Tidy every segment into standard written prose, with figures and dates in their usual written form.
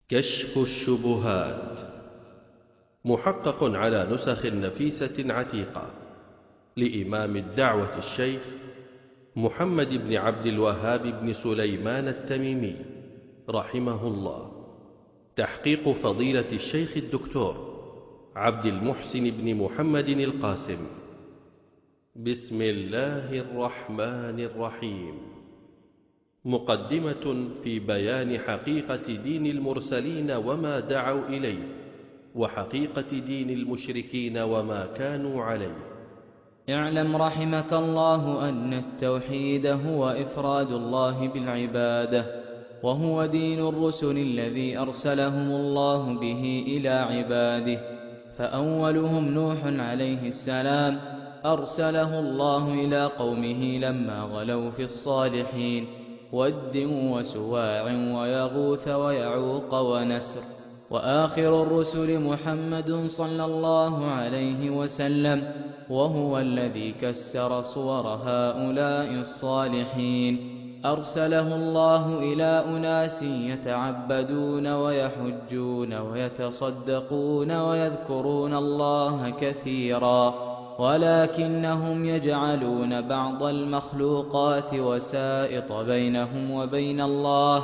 كشف الشبهات، محقق على نسخ نفيسة عتيقة لإمام الدعوة الشيخ محمد بن عبد الوهاب بن سليمان التميمي رحمه الله، تحقيق فضيلة الشيخ الدكتور عبد المحسن بن محمد القاسم. بسم الله الرحمن الرحيم. مقدمة في بيان حقيقة دين المرسلين وما دعوا إليه، وحقيقة دين المشركين وما كانوا عليه. اعلم رحمك الله أن التوحيد هو إفراد الله بالعبادة، وهو دين الرسل الذي أرسلهم الله به إلى عباده. فأولهم نوح عليه السلام، أرسله الله إلى قومه لما غلوا في الصالحين، ود وسواع ويغوث ويعوق ونسر. وآخر الرسل محمد صلى الله عليه وسلم، وهو الذي كسر صور هؤلاء الصالحين. أرسله الله إلى أناس يتعبدون ويحجون ويتصدقون ويذكرون الله كثيرا، ولكنهم يجعلون بعض المخلوقات وسائط بينهم وبين الله،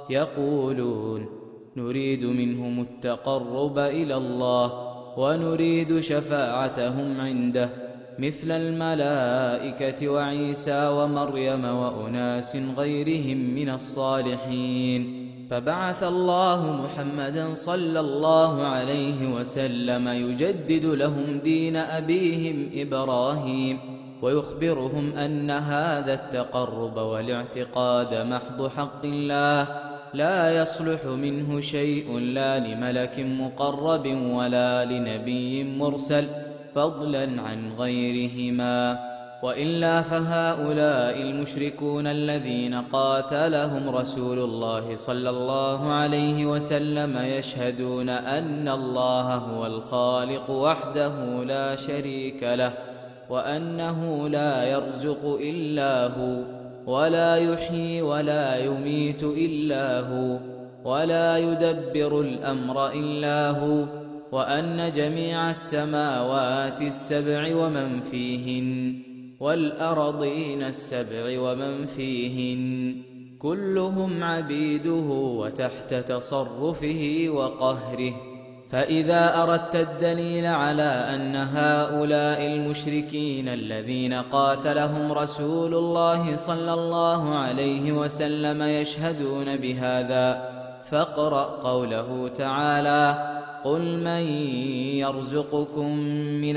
يقولون نريد منهم التقرب إلى الله ونريد شفاعتهم عنده، مثل الملائكة وعيسى ومريم وأناس غيرهم من الصالحين. فبعث الله محمدا صلى الله عليه وسلم يجدد لهم دين أبيهم إبراهيم، ويخبرهم أن هذا التقرب والاعتقاد محض حق الله، لا يصلح منه شيء لا لملك مقرب ولا لنبي مرسل، فضلا عن غيرهما. وإلا فهؤلاء المشركون الذين قاتلهم رسول الله صلى الله عليه وسلم يشهدون أن الله هو الخالق وحده لا شريك له، وأنه لا يرزق إلا هو، ولا يحيي ولا يميت إلا هو، ولا يدبر الأمر إلا هو، وأن جميع السماوات السبع ومن فيهن والأرضين السبع ومن فيهن كلهم عبيده وتحت تصرفه وقهره. فإذا أردت الدليل على أن هؤلاء المشركين الذين قاتلهم رسول الله صلى الله عليه وسلم يشهدون بهذا، فاقرأ قوله تعالى: قل من يرزقكم من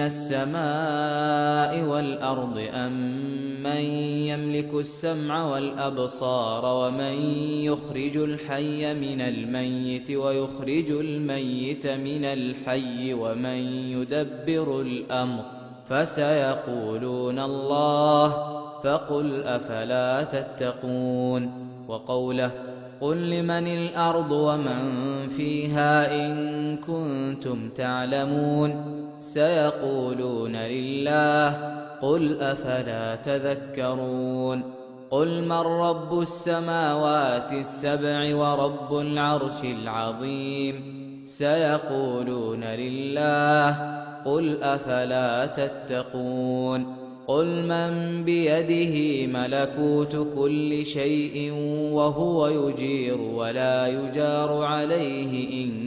السماء والأرض أم من يملك السمع والأبصار ومن يخرج الحي من الميت ويخرج الميت من الحي ومن يدبر الأمر، فسيقولون الله، فقل أفلا تتقون. وقوله: قل لمن الأرض ومن فيها إن كنتم تعلمون، سيقولون لله، قل أفلا تذكرون. قل من رب السماوات السبع ورب العرش العظيم، سيقولون لله، قل أفلا تتقون. قل من بيده ملكوت كل شيء وهو يجير ولا يجار عليه إن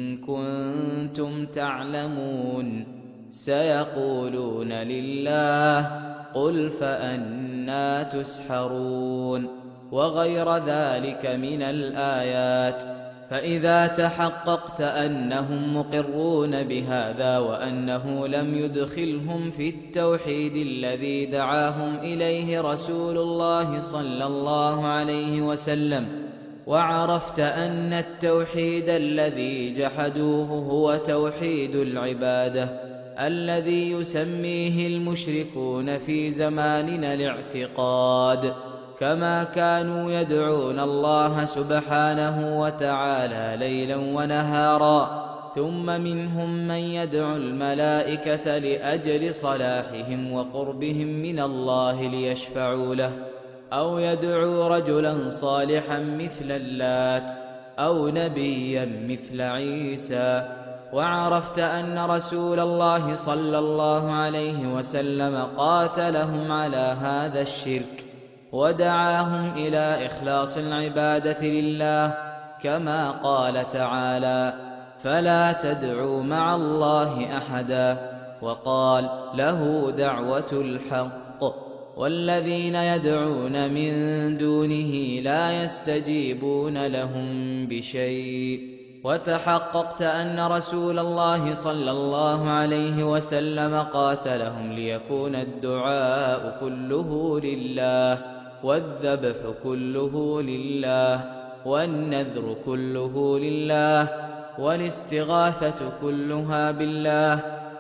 كنتم تعلمون، سيقولون لله، قل فأنى تسحرون. وغير ذلك من الآيات. فإذا تحققت أنهم مقرون بهذا وأنه لم يدخلهم في التوحيد الذي دعاهم إليه رسول الله صلى الله عليه وسلم، وعرفت أن التوحيد الذي جحدوه هو توحيد العبادة الذي يسميه المشركون في زماننا الاعتقاد، كما كانوا يدعون الله سبحانه وتعالى ليلا ونهارا، ثم منهم من يدعو الملائكة لأجل صلاحهم وقربهم من الله ليشفعوا له، أو يدعو رجلا صالحا مثل اللات، أو نبيا مثل عيسى. وعرفت أن رسول الله صلى الله عليه وسلم قاتلهم على هذا الشرك ودعاهم إلى إخلاص العبادة لله، كما قال تعالى: فلا تدعوا مع الله أحدا، وقال: له دعوة الحق، والذين يدعون من دونه لا يستجيبون لهم بشيء. وتحققت أن رسول الله صلى الله عليه وسلم قاتلهم ليكون الدعاء كله لله، والذبح كله لله، والنذر كله لله، والاستغاثة كلها بالله،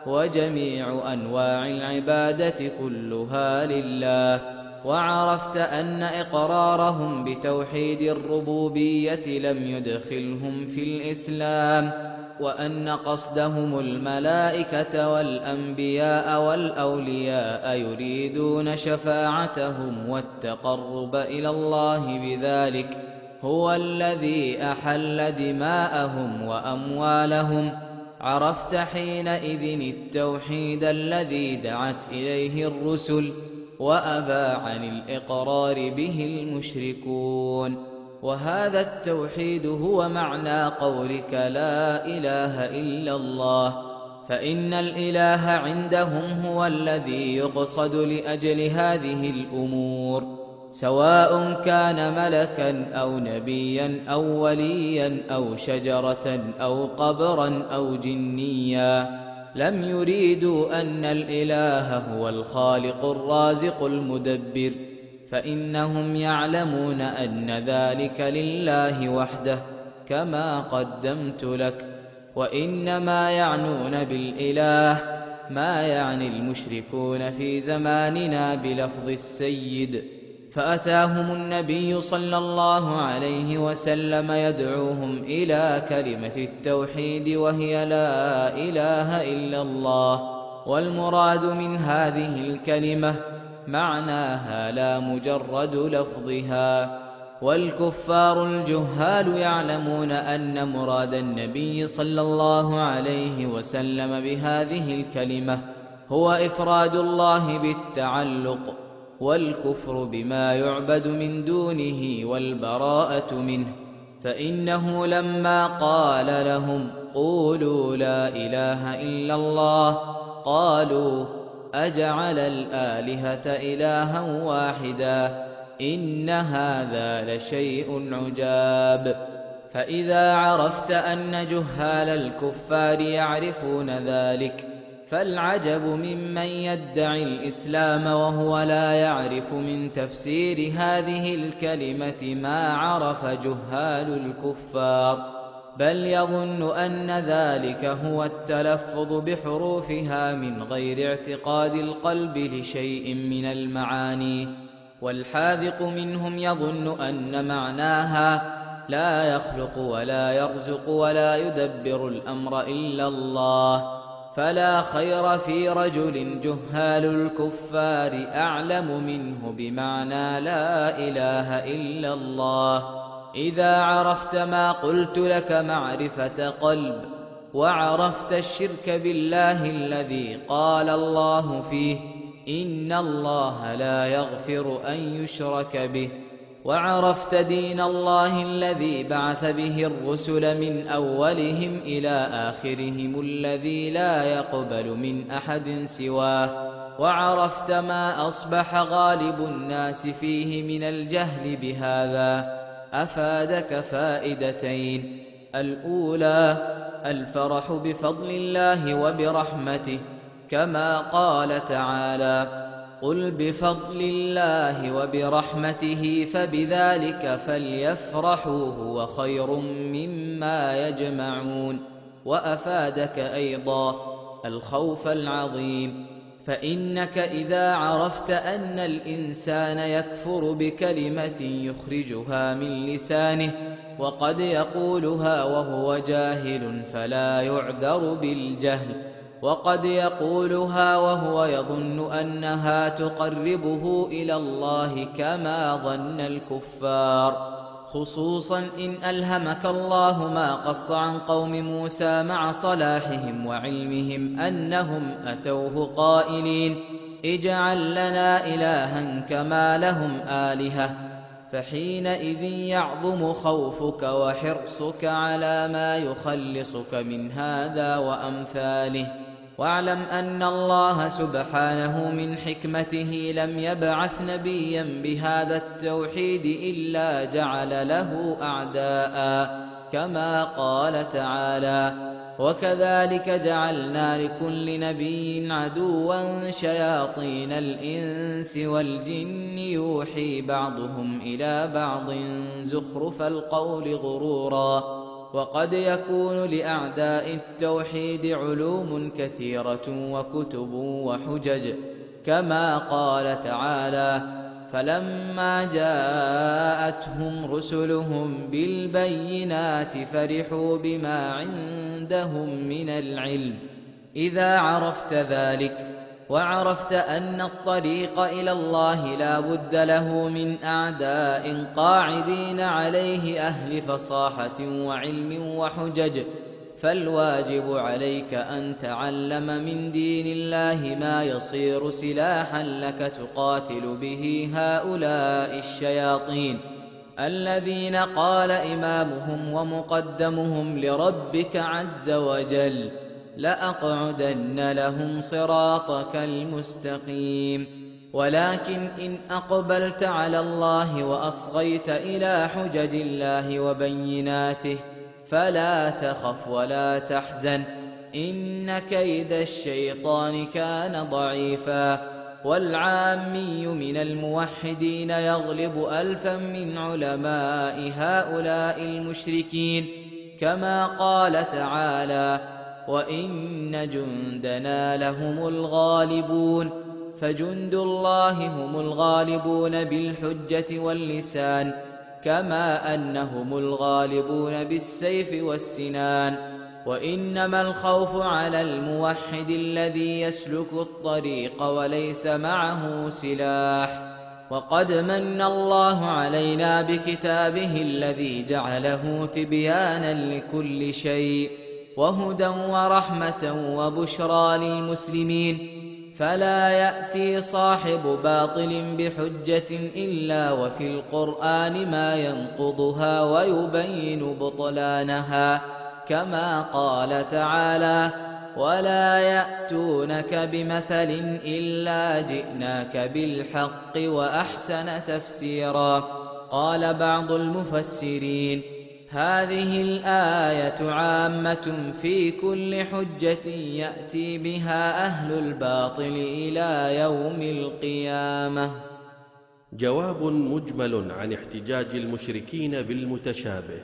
وجميع أنواع العبادة كلها لله. وعرفت أن إقرارهم بتوحيد الربوبية لم يدخلهم في الإسلام، وأن قصدهم الملائكة والأنبياء والأولياء يريدون شفاعتهم والتقرب إلى الله بذلك هو الذي أحل دماءهم وأموالهم. عرفت حينئذ التوحيد الذي دعت إليه الرسل وأبى عن الإقرار به المشركون. وهذا التوحيد هو معنى قولك لا إله إلا الله، فإن الإله عندهم هو الذي يقصد لأجل هذه الأمور، سواء كان ملكا أو نبيا أو وليا أو شجرة أو قبرا أو جنيا. لم يريدوا أن الإله هو الخالق الرازق المدبر، فإنهم يعلمون أن ذلك لله وحده كما قدمت لك. وإنما يعنون بالإله ما يعني المشركون في زماننا بلفظ السيد، فأتاهم النبي صلى الله عليه وسلم يدعوهم إلى كلمة التوحيد وهي لا إله إلا الله. والمراد من هذه الكلمة معناها لا مجرد لفظها. والكفار الجهال يعلمون أن مراد النبي صلى الله عليه وسلم بهذه الكلمة هو إفراد الله بالتعلق، والكفر بما يعبد من دونه والبراءة منه. فإنه لما قال لهم قولوا لا إله إلا الله قالوا أجعل الآلهة إلها واحدا إن هذا لشيء عجاب. فإذا عرفت أن جهال الكفار يعرفون ذلك فالعجب ممن يدعي الإسلام وهو لا يعرف من تفسير هذه الكلمة ما عرف جهال الكفار، بل يظن أن ذلك هو التلفظ بحروفها من غير اعتقاد القلب لشيء من المعاني. والحاذق منهم يظن أن معناها لا يخلق ولا يرزق ولا يدبر الأمر إلا الله. فلا خير في رجل جهال الكفار أعلم منه بمعنى لا إله إلا الله. إذا عرفت ما قلت لك معرفة قلب، وعرفت الشرك بالله الذي قال الله فيه إن الله لا يغفر أن يشرك به، وعرفت دين الله الذي بعث به الرسل من أولهم إلى آخرهم الذي لا يقبل من أحد سواه، وعرفت ما أصبح غالب الناس فيه من الجهل بهذا، أفادك فائدتين: الأولى الفرح بفضل الله وبرحمته، كما قال تعالى: قل بفضل الله وبرحمته فبذلك فليفرحوا هو خير مما يجمعون. وأفادك أيضا الخوف العظيم، فإنك إذا عرفت أن الإنسان يكفر بكلمة يخرجها من لسانه وقد يقولها وهو جاهل فلا يعذر بالجهل، وقد يقولها وهو يظن أنها تقربه إلى الله كما ظن الكفار، خصوصا إن ألهمك الله ما قص عن قوم موسى مع صلاحهم وعلمهم أنهم أتوه قائلين اجعل لنا إلها كما لهم آلهة، فحينئذ يعظم خوفك وحرصك على ما يخلصك من هذا وأمثاله. واعلم أن الله سبحانه من حكمته لم يبعث نبيا بهذا التوحيد إلا جعل له أعداء، كما قال تعالى: وكذلك جعلنا لكل نبي عدوا شياطين الإنس والجن يوحي بعضهم إلى بعض زخرف القول غرورا. وقد يكون لأعداء التوحيد علوم كثيرة وكتب وحجج، كما قال تعالى: فلما جاءتهم رسلهم بالبينات فرحوا بما عندهم من العلم. إذا عرفت ذلك وعرفت أن الطريق إلى الله لا بد له من أعداء قاعدين عليه أهل فصاحة وعلم وحجج، فالواجب عليك أن تعلم من دين الله ما يصير سلاحا لك تقاتل به هؤلاء الشياطين الذين قال إمامهم ومقدمهم لربك عز وجل: لأقعدن لهم صراطك المستقيم. ولكن إن أقبلت على الله وأصغيت إلى حجج الله وبيناته فلا تخف ولا تحزن، إن كيد الشيطان كان ضعيفا. والعامي من الموحدين يغلب ألفا من علماء هؤلاء المشركين، كما قال تعالى: وإن جندنا لهم الغالبون. فجند الله هم الغالبون بالحجة واللسان، كما أنهم الغالبون بالسيف والسنان. وإنما الخوف على الموحد الذي يسلك الطريق وليس معه سلاح. وقد من الله علينا بكتابه الذي جعله تبيانا لكل شيء وهدى ورحمة وبشرى للمسلمين، فلا يأتي صاحب باطل بحجة إلا وفي القرآن ما ينقضها ويبين بطلانها، كما قال تعالى: ولا يأتونك بمثل إلا جئناك بالحق وأحسن تفسيرا. قال بعض المفسرين: هذه الآية عامة في كل حجة يأتي بها أهل الباطل إلى يوم القيامة. جواب مجمل عن احتجاج المشركين بالمتشابه.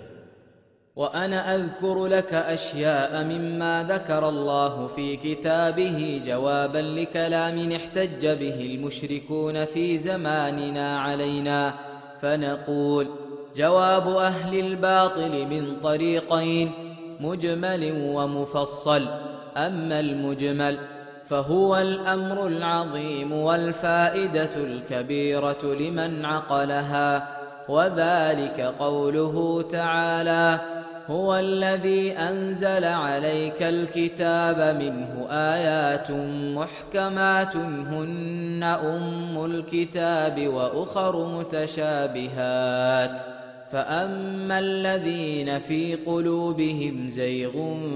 وأنا أذكر لك أشياء مما ذكر الله في كتابه جوابا لكلام احتج به المشركون في زماننا علينا، فنقول: جواب أهل الباطل من طريقين: مجمل ومفصل. أما المجمل فهو الأمر العظيم والفائدة الكبيرة لمن عقلها، وذلك قوله تعالى: هو الذي أنزل عليك الكتاب منه آيات محكمات هن أم الكتاب وأخر متشابهات، فأما الذين في قلوبهم زيغ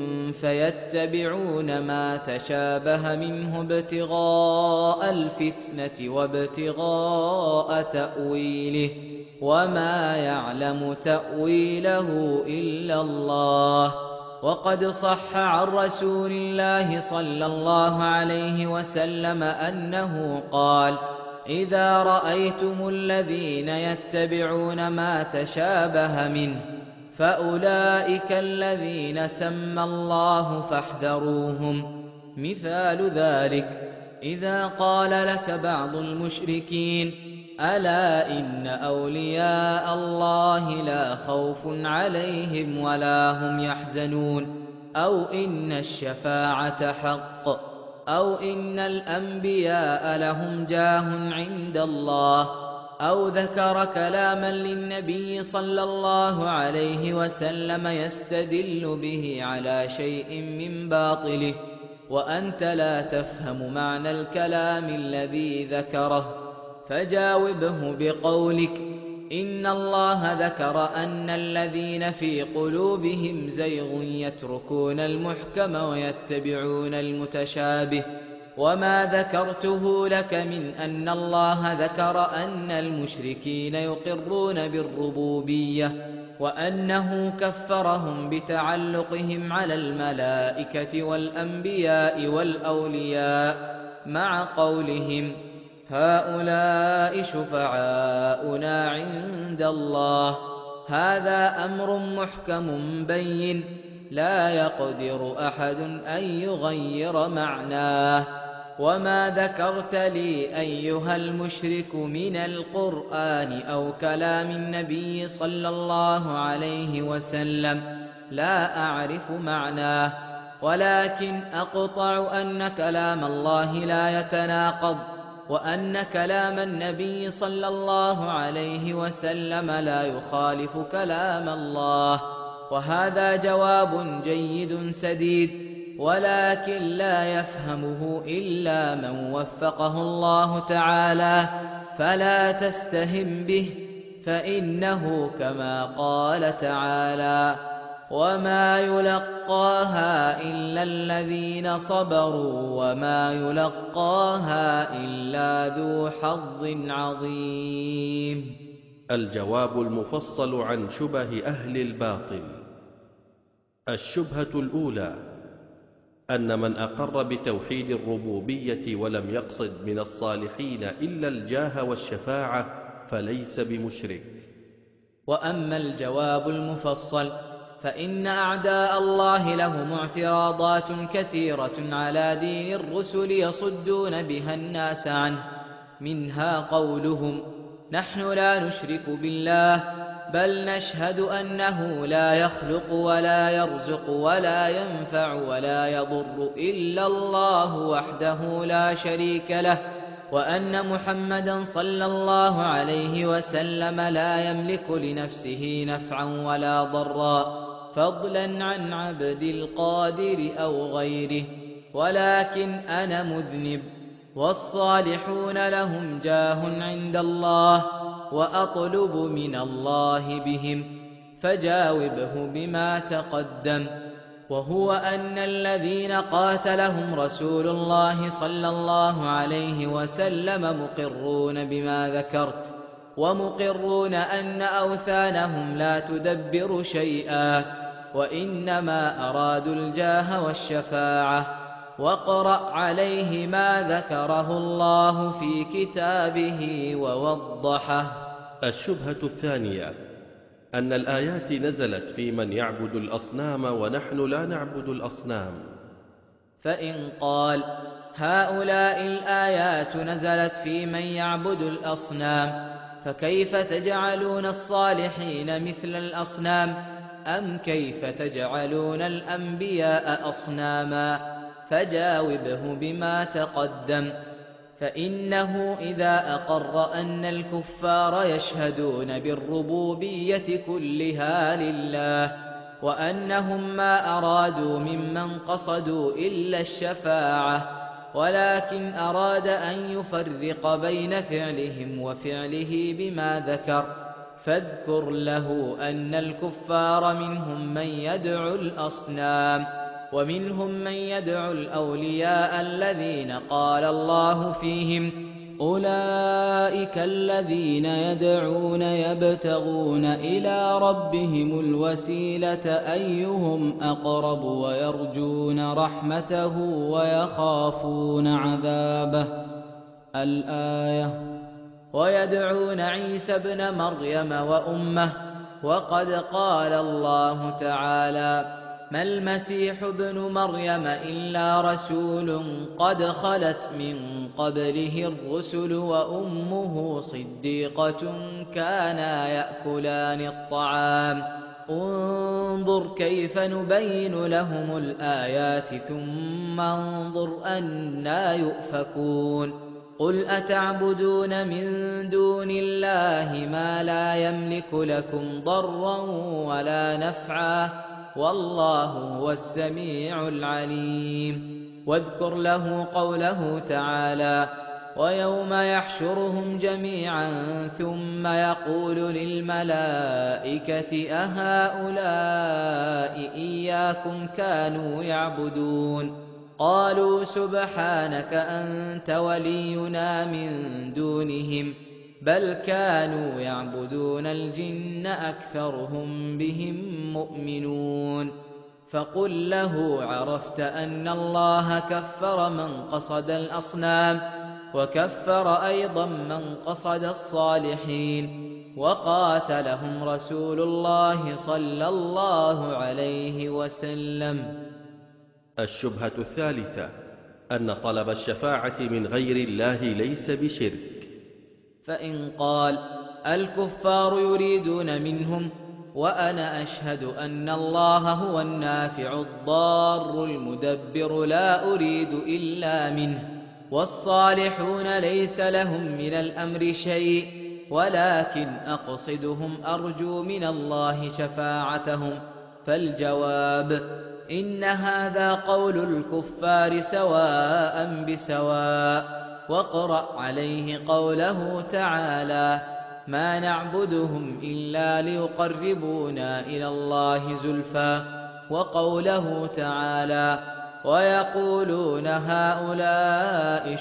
فيتبعون ما تشابه منه ابتغاء الفتنة وابتغاء تأويله، وما يعلم تأويله إلا الله. وقد صح عن رسول الله صلى الله عليه وسلم أنه قال: إذا رأيتم الذين يتبعون ما تشابه منه فأولئك الذين سمى الله فاحذروهم. مثال ذلك: إذا قال لك بعض المشركين: ألا إن أولياء الله لا خوف عليهم ولا هم يحزنون، أو إن الشفاعة حق، أو إن الأنبياء لهم جاه عند الله، أو ذكر كلاما للنبي صلى الله عليه وسلم يستدل به على شيء من باطله، وأنت لا تفهم معنى الكلام الذي ذكره، فجاوبه بقولك: إن الله ذكر أن الذين في قلوبهم زيغ يتركون المحكم ويتبعون المتشابه، وما ذكرته لك من أن الله ذكر أن المشركين يقرون بالربوبية، وأنه كفرهم بتعلقهم على الملائكة والأنبياء والأولياء، مع قولهم: هؤلاء شفعاؤنا عند الله. هذا أمر محكم بين، لا يقدر أحد أن يغير معناه. وما ذكرت لي أيها المشرك من القرآن أو كلام النبي صلى الله عليه وسلم لا أعرف معناه، ولكن أقطع أن كلام الله لا يتناقض، وأن كلام النبي صلى الله عليه وسلم لا يخالف كلام الله، وهذا جواب جيد سديد، ولكن لا يفهمه إلا من وفقه الله تعالى، فلا تستهن به، فإنه كما قال تعالى: وما يلقاها إلا الذين صبروا وما يلقاها إلا ذو حظ عظيم. الجواب المفصل عن شبه أهل الباطل. الشبهة الأولى: أن من أقر بتوحيد الربوبية ولم يقصد من الصالحين إلا الجاه والشفاعة فليس بمشرك. وأما الجواب المفصل فإن أعداء الله لهم اعتراضات كثيرة على دين الرسل يصدون بها الناس عنه، منها قولهم: نحن لا نشرك بالله، بل نشهد أنه لا يخلق ولا يرزق ولا ينفع ولا يضر إلا الله وحده لا شريك له، وأن محمدا صلى الله عليه وسلم لا يملك لنفسه نفعا ولا ضرا، فضلا عن عبد القادر أو غيره، ولكن أنا مذنب، والصالحون لهم جاه عند الله، وأطلب من الله بهم، فجاوبه بما تقدم، وهو أن الذين قاتلهم رسول الله صلى الله عليه وسلم مقرون بما ذكرت، ومقرون أن أوثانهم لا تدبر شيئا، وإنما أرادوا الجاه والشفاعة. واقرأ عليه ما ذكره الله في كتابه ووضحه. الشبهة الثانية: أن الآيات نزلت في من يعبد الأصنام ونحن لا نعبد الأصنام. فإن قال: هؤلاء الآيات نزلت في من يعبد الأصنام، فكيف تجعلون الصالحين مثل الأصنام؟ أم كيف تجعلون الأنبياء أصناما؟ فجاوبه بما تقدم، فإنه إذا أقر أن الكفار يشهدون بالربوبية كلها لله، وأنهم ما أرادوا ممن قصدوا إلا الشفاعة، ولكن أراد أن يفرق بين فعلهم وفعله بما ذكر، فاذكر له أن الكفار منهم من يدعو الأصنام، ومنهم من يدعو الأولياء الذين قال الله فيهم: أولئك الذين يدعون يبتغون إلى ربهم الوسيلة أيهم أقرب ويرجون رحمته ويخافون عذابه. الآية. ويدعون عيسى ابن مريم وأمه، وقد قال الله تعالى: ما المسيح ابن مريم إلا رسول قد خلت من قبله الرسل وأمه صديقة كانا يأكلان الطعام، انظر كيف نبين لهم الآيات ثم انظر أنى يؤفكون. قل أتعبدون من دون الله ما لا يملك لكم ضرا ولا نفعا والله هو السميع العليم. واذكر له قوله تعالى: ويوم يحشرهم جميعا ثم يقول للملائكة أهؤلاء إياكم كانوا يعبدون؟ قالوا سبحانك أنت ولينا من دونهم بل كانوا يعبدون الجن أكثرهم بهم مؤمنون. فقل له: عرفت أن الله كفر من قصد الأصنام وكفر أيضا من قصد الصالحين وقاتلهم رسول الله صلى الله عليه وسلم. الشبهة الثالثة أن طلب الشفاعة من غير الله ليس بشرك. فإن قال: الكفار يريدون منهم وأنا أشهد أن الله هو النافع الضار المدبر لا أريد إلا منه، والصالحون ليس لهم من الأمر شيء ولكن أقصدهم أرجو من الله شفاعتهم، فالجواب: إن هذا قول الكفار سواء بسواء. واقرأ عليه قوله تعالى: ما نعبدهم إلا ليقربونا إلى الله زلفى، وقوله تعالى: ويقولون هؤلاء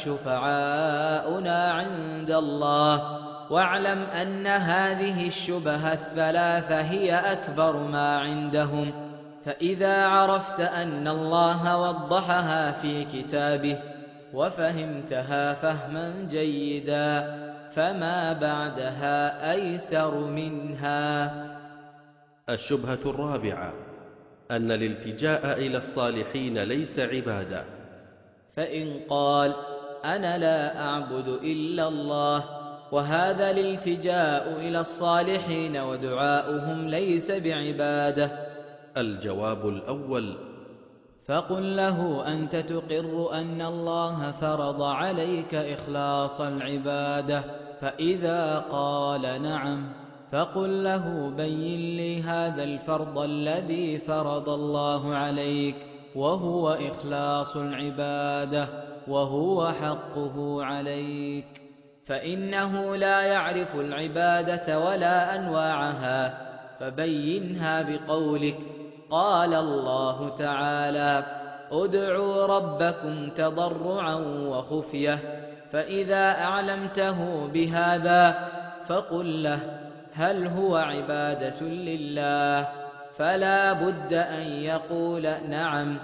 شفعاؤنا عند الله. واعلم أن هذه الشبهة الثلاثة هي أكبر ما عندهم، فإذا عرفت أن الله وضحها في كتابه وفهمتها فهما جيدا فما بعدها أيسر منها. الشبهة الرابعة أن الالتجاء إلى الصالحين ليس عبادة. فإن قال: أنا لا أعبد إلا الله، وهذا الالتجاء إلى الصالحين ودعاؤهم ليس بعبادة. الجواب الأول: فقل له: أنت تقر أن الله فرض عليك إخلاص العبادة، فإذا قال نعم فقل له: بين لي هذا الفرض الذي فرض الله عليك وهو إخلاص العبادة وهو حقه عليك، فإنه لا يعرف العبادة ولا أنواعها، فبينها بقولك: قال الله تعالى: ادعوا ربكم تضرعا وخفية، فإذا أعلمته بهذا فقل له: هل هو عبادة لله؟ فلا بد أن يقول نعم،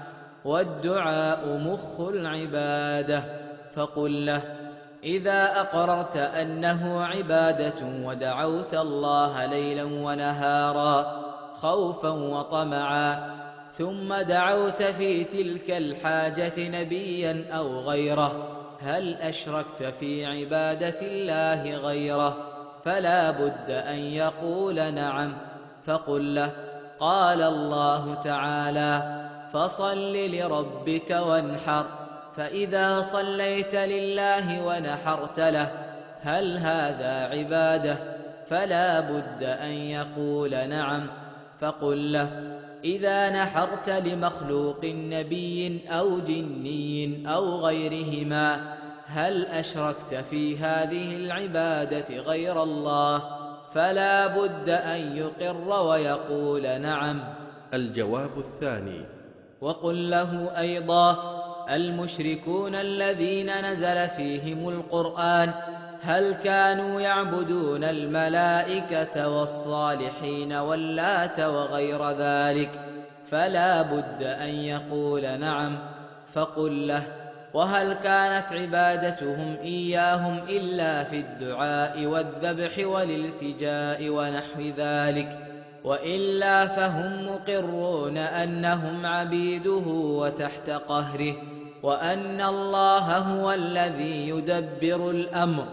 والدعاء مخ العبادة، فقل له: إذا أقررت أنه عبادة ودعوت الله ليلا ونهارا خوفا وطمعا، ثم دعوت في تلك الحاجة نبيا أو غيره، هل أشركت في عبادة الله غيره؟ فلا بد أن يقول نعم، فقل له: قال الله تعالى: فصل لربك وانحر، فإذا صليت لله ونحرت له، هل هذا عبادة؟ فلا بد أن يقول نعم، فقل له: إذا نحرت لمخلوق نبي أو جني أو غيرهما، هل أشركت في هذه العبادة غير الله؟ فلا بد أن يقر ويقول نعم. الجواب الثاني: وقل له أيضا: المشركون الذين نزل فيهم القرآن هل كانوا يعبدون الملائكة والصالحين واللات وغير ذلك؟ فلا بد أن يقول نعم، فقل له: وهل كانت عبادتهم إياهم إلا في الدعاء والذبح والالتجاء ونحو ذلك؟ وإلا فهم مقرون أنهم عبيده وتحت قهره، وأن الله هو الذي يدبر الأمر،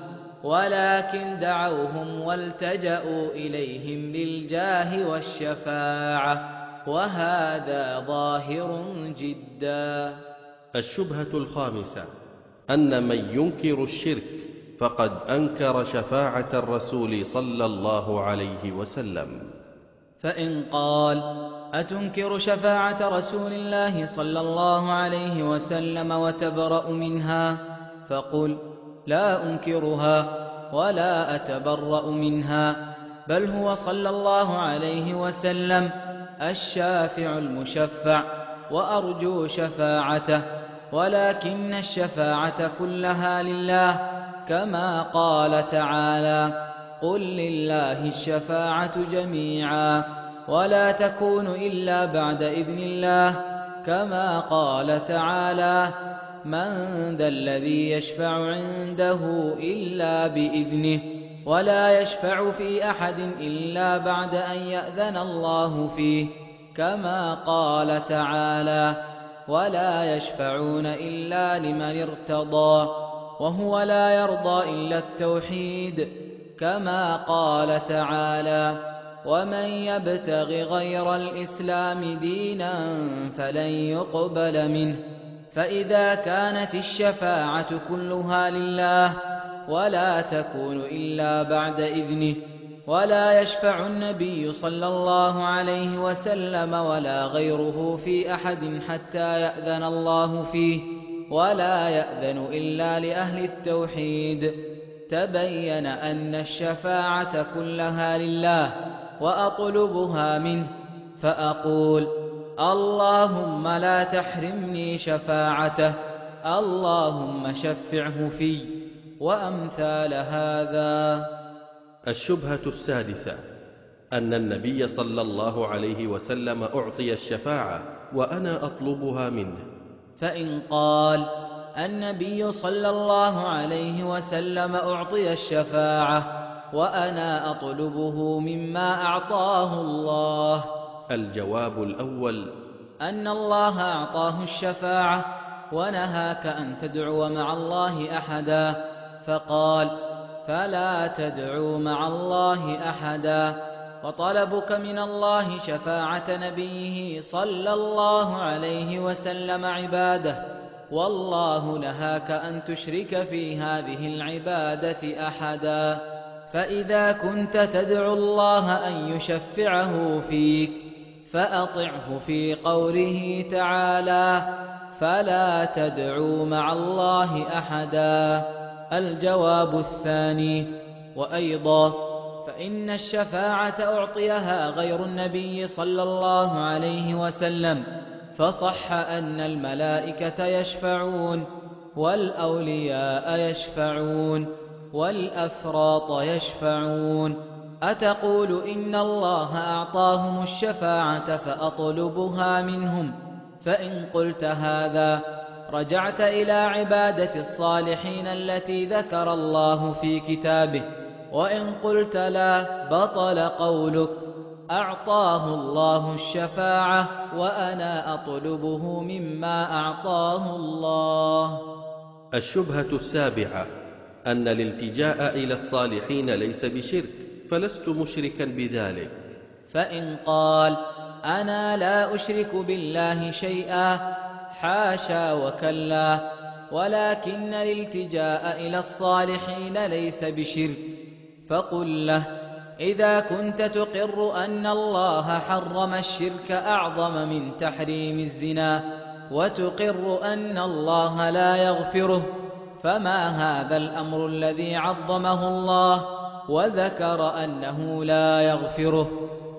ولكن دعوهم والتجأوا إليهم للجاه والشفاعة، وهذا ظاهر جدا. الشبهة الخامسة أن من ينكر الشرك فقد أنكر شفاعة الرسول صلى الله عليه وسلم. فإن قال: أتنكر شفاعة رسول الله صلى الله عليه وسلم وتبرأ منها؟ فقل: لا أنكرها ولا أتبرأ منها، بل هو صلى الله عليه وسلم الشافع المشفع، وأرجو شفاعته، ولكن الشفاعة كلها لله، كما قال تعالى: قل لله الشفاعة جميعا، ولا تكون إلا بعد إذن الله، كما قال تعالى: من ذا الذي يشفع عنده إلا بإذنه، ولا يشفع في أحد إلا بعد أن يأذن الله فيه، كما قال تعالى: ولا يشفعون إلا لمن ارتضى، وهو لا يرضى إلا التوحيد، كما قال تعالى: ومن يبتغ غير الإسلام دينا فلن يقبل منه. فإذا كانت الشفاعة كلها لله ولا تكون إلا بعد إذنه، ولا يشفع النبي صلى الله عليه وسلم ولا غيره في أحد حتى يأذن الله فيه، ولا يأذن إلا لأهل التوحيد، تبين أن الشفاعة كلها لله وأطلبها منه، فأقول: اللهم لا تحرمني شفاعته، اللهم شفعه في، وأمثال هذا. الشبهة السادسة: أن النبي صلى الله عليه وسلم أعطي الشفاعة وأنا أطلبها منه. فإن قال: النبي صلى الله عليه وسلم أعطي الشفاعة وأنا أطلبه مما أعطاه الله. الجواب الأول: أن الله أعطاه الشفاعة ونهاك أن تدعو مع الله أحدا، فقال: فلا تدعوا مع الله أحدا. وطلبك من الله شفاعة نبيه صلى الله عليه وسلم عباده، والله نهاك أن تشرك في هذه العبادة أحدا. فإذا كنت تدعو الله أن يشفعه فيك فأطعه في قوله تعالى: فلا تدعوا مع الله أحدا. الجواب الثاني: وأيضا فإن الشفاعة أعطيها غير النبي صلى الله عليه وسلم، فصح أن الملائكة يشفعون، والأولياء يشفعون، والأفراط يشفعون. أتقول إن الله أعطاهم الشفاعة فأطلبها منهم؟ فإن قلت هذا رجعت إلى عبادة الصالحين التي ذكر الله في كتابه، وإن قلت لا بطل قولك: أعطاه الله الشفاعة وأنا أطلبه مما أعطاه الله. الشبهة السابعة: أن الالتجاء إلى الصالحين ليس بشرك، فلست مشركا بذلك. فإن قال: أنا لا أشرك بالله شيئا، حاشا وكلا، ولكن الالتجاء إلى الصالحين ليس بشرك، فقل له: إذا كنت تقر أن الله حرم الشرك أعظم من تحريم الزنا، وتقر أن الله لا يغفره، فما هذا الأمر الذي عظمه الله وذكر أنه لا يغفره؟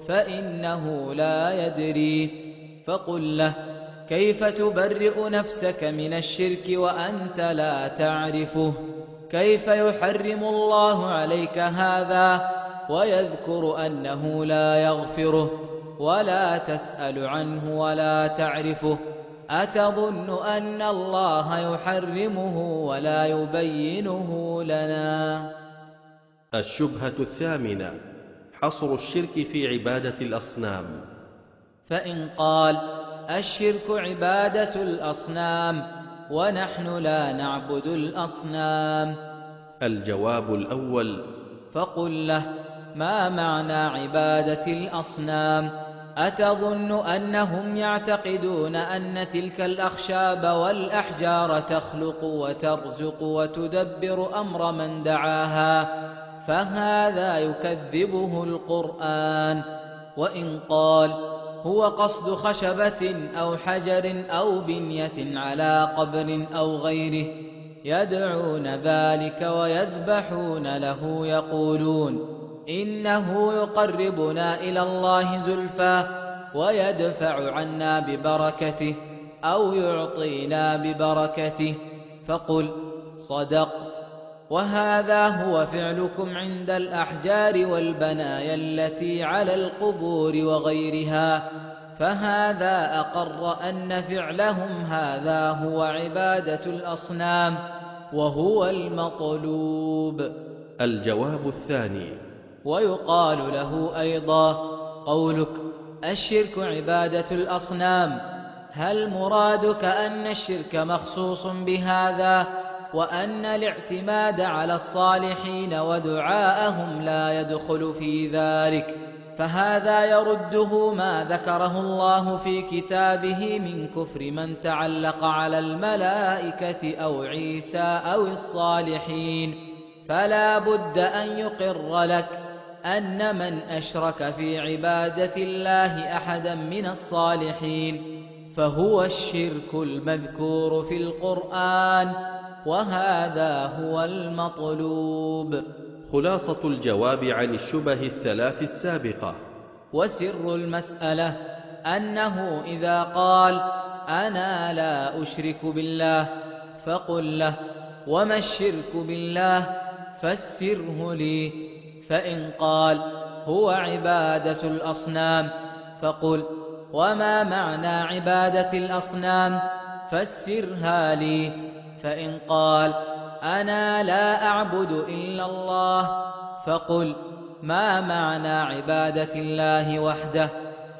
فإنه لا يدري. فقل له: كيف تبرئ نفسك من الشرك وأنت لا تعرفه؟ كيف يحرم الله عليك هذا ويذكر أنه لا يغفره، ولا تسأل عنه ولا تعرفه؟ أتظن أن الله يحرمه ولا يبينه لنا؟ الشبهة الثامنة: حصر الشرك في عبادة الأصنام. فإن قال: الشرك عبادة الأصنام ونحن لا نعبد الأصنام. الجواب الأول: فقل له: ما معنى عبادة الأصنام؟ أتظن أنهم يعتقدون أن تلك الأخشاب والأحجار تخلق وترزق وتدبر أمر من دعاها؟ فهذا يكذبه القرآن. وإن قال هو قصد خشبة أو حجر أو بنية على قبر أو غيره يدعون ذلك ويذبحون له يقولون إنه يقربنا إلى الله زلفى ويدفع عنا ببركته أو يعطينا ببركته، فقل صدقت. وهذا هو فعلكم عند الأحجار والبنايا التي على القبور وغيرها، فهذا أقر أن فعلهم هذا هو عبادة الأصنام وهو المطلوب. الجواب الثاني: ويقال له أيضا قولك الشرك عبادة الأصنام، هل مرادك أن الشرك مخصوص بهذا وأن الاعتماد على الصالحين ودعاءهم لا يدخل في ذلك؟ فهذا يرده ما ذكره الله في كتابه من كفر من تعلق على الملائكة أو عيسى أو الصالحين. فلا بد أن يقر لك أن من أشرك في عبادة الله أحدا من الصالحين فهو الشرك المذكور في القرآن، وهذا هو المطلوب. خلاصة الجواب عن الشبه الثلاث السابقة: وسر المسألة أنه إذا قال أنا لا أشرك بالله فقل له وما الشرك بالله فسره لي، فإن قال هو عبادة الأصنام فقل وما معنى عبادة الأصنام فسرها لي، فإن قال أنا لا أعبد إلا الله فقل ما معنى عبادة الله وحده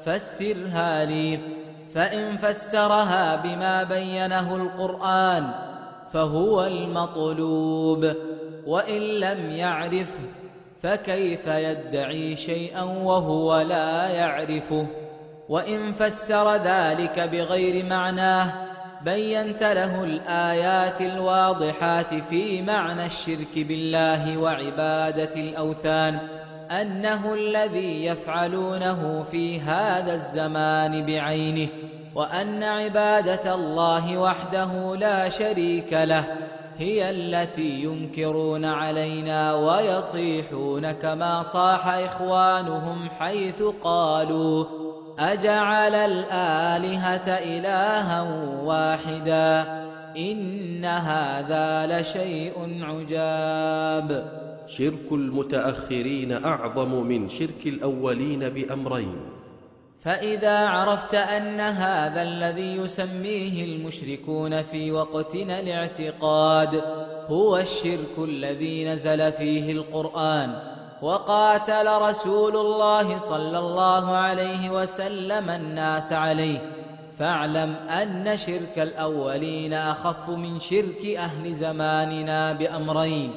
فسرها لي، فإن فسرها بما بينه القرآن فهو المطلوب، وإن لم يعرفه فكيف يدعي شيئا وهو لا يعرفه؟ وإن فسر ذلك بغير معناه بينت له الآيات الواضحات في معنى الشرك بالله وعبادة الأوثان، أنه الذي يفعلونه في هذا الزمان بعينه، وأن عبادة الله وحده لا شريك له هي التي ينكرون علينا ويصيحون كما صاح إخوانهم حيث قالوا أجعل الآلهة إلها واحدا إن هذا لشيء عجاب. شرك المتأخرين أعظم من شرك الأولين بأمرين: فإذا عرفت أن هذا الذي يسميه المشركون في وقتنا الاعتقاد هو الشرك الذي نزل فيه القرآن وقاتل رسول الله صلى الله عليه وسلم الناس عليه، فاعلم أن شرك الأولين أخف من شرك أهل زماننا بأمرين: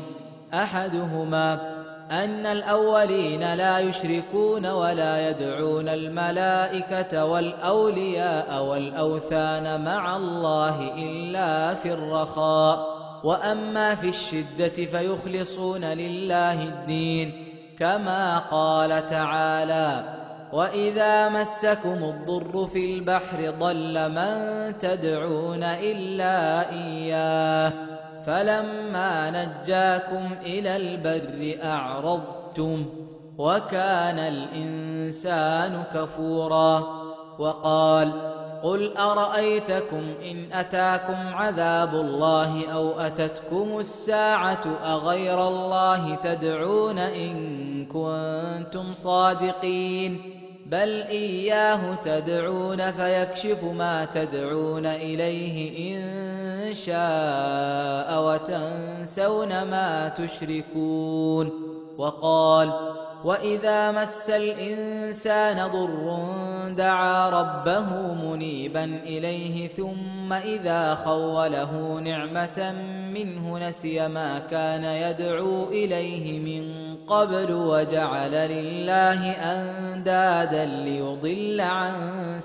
أحدهما أن الأولين لا يشركون ولا يدعون الملائكة والأولياء والأوثان مع الله إلا في الرخاء، وأما في الشدة فيخلصون لله الدين، كما قال تعالى وإذا مسكم الضر في البحر ضل من تدعون إلا إياه فلما نجاكم إلى البر أعرضتم وكان الإنسان كفورا. وقال قل أرأيتكم إن أتاكم عذاب الله أو أتتكم الساعة أغير الله تدعون إن كنتم صادقين بل إياه تدعون فيكشف ما تدعون إليه إن شاء وتنسون ما تشركون. وقال وإذا مس الإنسان ضر دعا ربه منيبا إليه ثم إذا خوله نعمة منه نسي ما كان يدعو إليه من قبل وجعل لله أندادا ليضل عن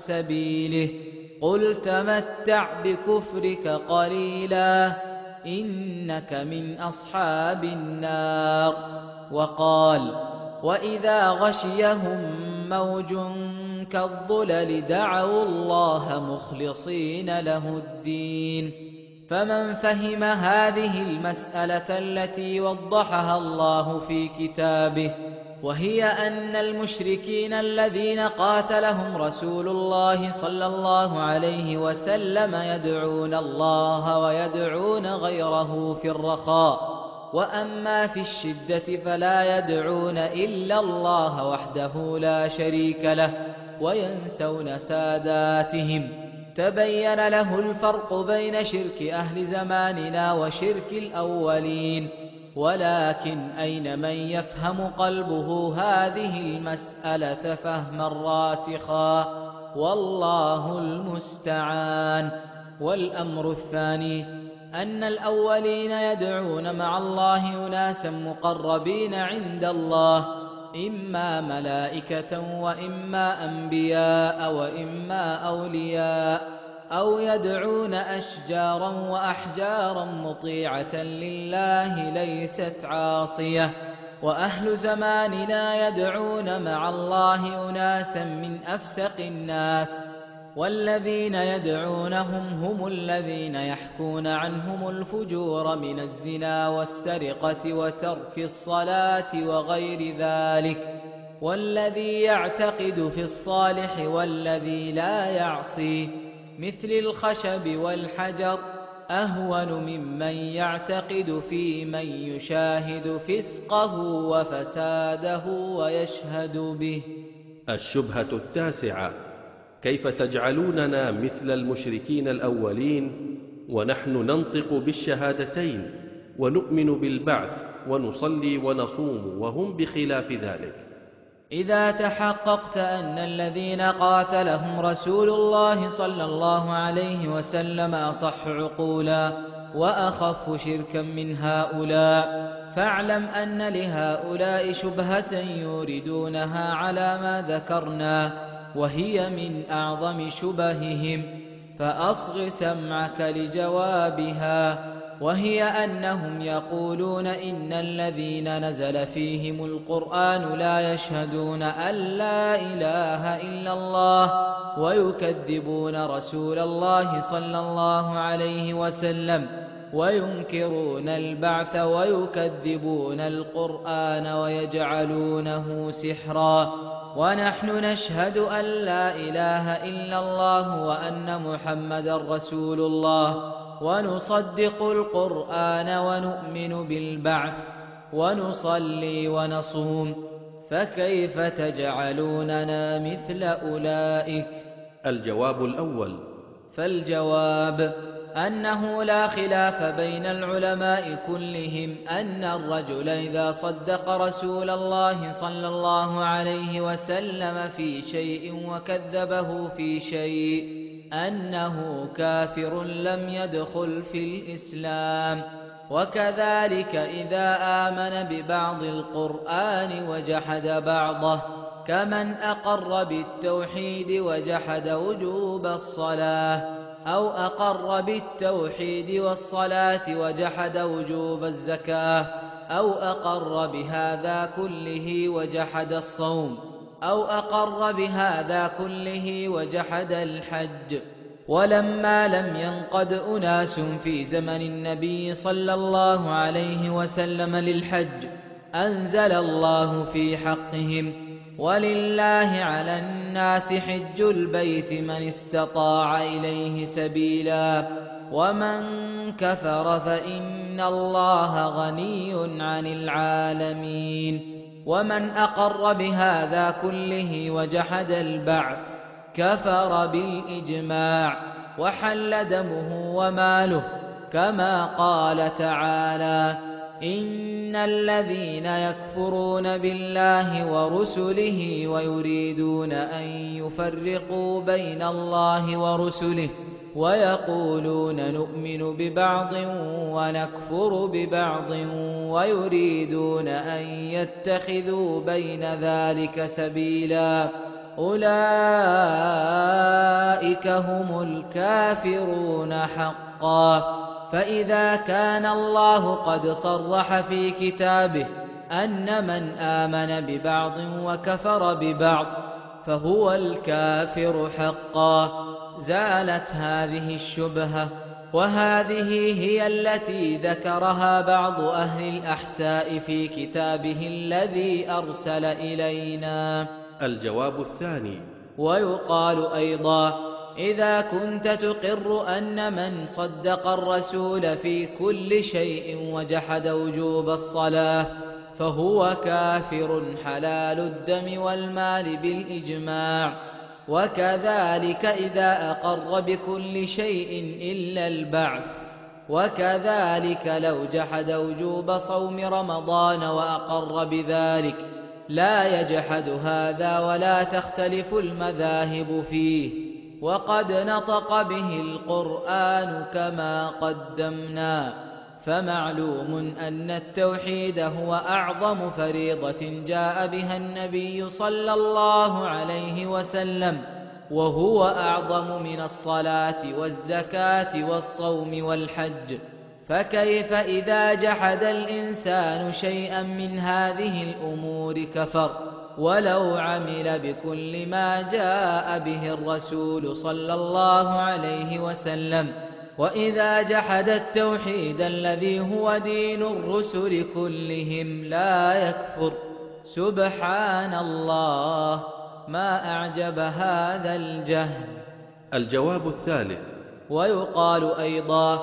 سبيله قل تمتع بكفرك قليلا إنك من أصحاب النار. وقال وإذا غشيهم موج كالظلل دعوا الله مخلصين له الدين. فمن فهم هذه المسألة التي وضحها الله في كتابه، وهي أن المشركين الذين قاتلهم رسول الله صلى الله عليه وسلم يدعون الله ويدعون غيره في الرخاء، وأما في الشدة فلا يدعون إلا الله وحده لا شريك له وينسون ساداتهم، تبين له الفرق بين شرك أهل زماننا وشرك الأولين. ولكن أين من يفهم قلبه هذه المسألة فهما راسخا، والله المستعان. والأمر الثاني أن الأولين يدعون مع الله أناسا مقربين عند الله، إما ملائكة وإما أنبياء وإما أولياء، أو يدعون أشجارا وأحجارا مطيعة لله ليست عاصية. وأهل زماننا يدعون مع الله أناسا من أفسق الناس، والذين يدعونهم هم الذين يحكون عنهم الفجور من الزنا والسرقة وترك الصلاة وغير ذلك، والذي يعتقد في الصالح والذي لا يعصي مثل الخشب والحجر أهون ممن يعتقد في من يشاهد فسقه وفساده ويشهد به. الشبهة التاسعة: كيف تجعلوننا مثل المشركين الأولين ونحن ننطق بالشهادتين ونؤمن بالبعث ونصلي ونصوم وهم بخلاف ذلك؟ إذا تحققت أن الذين قاتلهم رسول الله صلى الله عليه وسلم أصح عقولا وأخف شركا من هؤلاء، فاعلم أن لهؤلاء شبهة يوردونها على ما ذكرنا، وهي من أعظم شبههم، فأصغ سمعك لجوابها، وهي أنهم يقولون إن الذين نزل فيهم القرآن لا يشهدون أن لا إله إلا الله، ويكذبون رسول الله صلى الله عليه وسلم، وينكرون البعث ويكذبون القرآن ويجعلونه سحرا. ونحن نشهد أن لا إله إلا الله وأن محمدا رسول الله، ونصدق القرآن ونؤمن بالبعث ونصلي ونصوم، فكيف تجعلوننا مثل أولئك؟ الجواب الأول: فالجواب أنه لا خلاف بين العلماء كلهم أن الرجل إذا صدق رسول الله صلى الله عليه وسلم في شيء وكذبه في شيء أنه كافر لم يدخل في الإسلام. وكذلك إذا آمن ببعض القرآن وجحد بعضه، كمن أقر بالتوحيد وجحد وجوب الصلاة، أو أقر بالتوحيد والصلاة وجحد وجوب الزكاة، أو أقر بهذا كله وجحد الصوم، أو أقر بهذا كله وجحد الحج. ولما لم ينقد أناس في زمن النبي صلى الله عليه وسلم للحج، أنزل الله في حقهم: ولله على الناس حج البيت من استطاع إليه سبيلا، ومن كفر فإن الله غني عن العالمين. ومن أقر بهذا كله وجحد البعث كفر بالإجماع، وحل دمه وماله، كما قال تعالى: إن الذين يكفرون بالله ورسله ويريدون أن يفرقوا بين الله ورسله ويقولون نؤمن ببعض ونكفر ببعض ويريدون أن يتخذوا بين ذلك سبيلا أولئك هم الكافرون حقا. فإذا كان الله قد صرح في كتابه أن من آمن ببعض وكفر ببعض فهو الكافر حقا زالت هذه الشبهة، وهذه هي التي ذكرها بعض أهل الأحساء في كتابه الذي أرسل إلينا. الجواب الثاني: ويقال أيضا: إذا كنت تقر أن من صدق الرسول في كل شيء وجحد وجوب الصلاة فهو كافر حلال الدم والمال بالإجماع، وكذلك إذا أقر بكل شيء إلا البعث، وكذلك لو جحد وجوب صوم رمضان وأقر بذلك لا يجحد هذا ولا تختلف المذاهب فيه، وقد نطق به القرآن كما قدمنا. فمعلوم أن التوحيد هو أعظم فريضة جاء بها النبي صلى الله عليه وسلم، وهو أعظم من الصلاة والزكاة والصوم والحج، فكيف إذا جحد الإنسان شيئا من هذه الأمور كفر ولو عمل بكل ما جاء به الرسول صلى الله عليه وسلم؟ وإذا جحد التوحيد الذي هو دين الرسل كلهم لا يكفر. سبحان الله، ما أعجب هذا الجهل. الجواب الثالث: ويقال أيضا: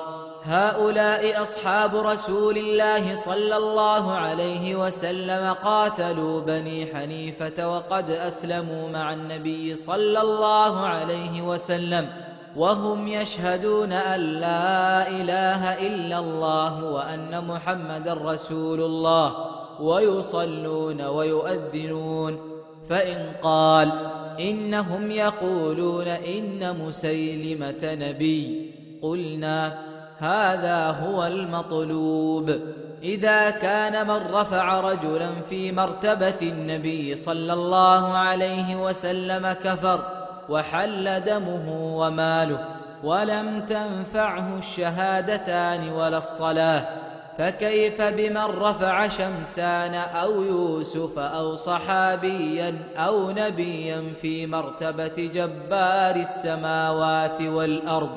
هؤلاء أصحاب رسول الله صلى الله عليه وسلم قاتلوا بني حنيفة وقد أسلموا مع النبي صلى الله عليه وسلم وهم يشهدون أن لا إله إلا الله وأن محمد رسول الله ويصلون ويؤذنون، فإن قال إنهم يقولون إن مسيلمة نبي قلنا هذا هو المطلوب. إذا كان من رفع رجلا في مرتبة النبي صلى الله عليه وسلم كفر وحل دمه وماله ولم تنفعه الشهادتان ولا الصلاة، فكيف بمن رفع شمسان أو يوسف أو صحابيا أو نبيا في مرتبة جبار السماوات والأرض؟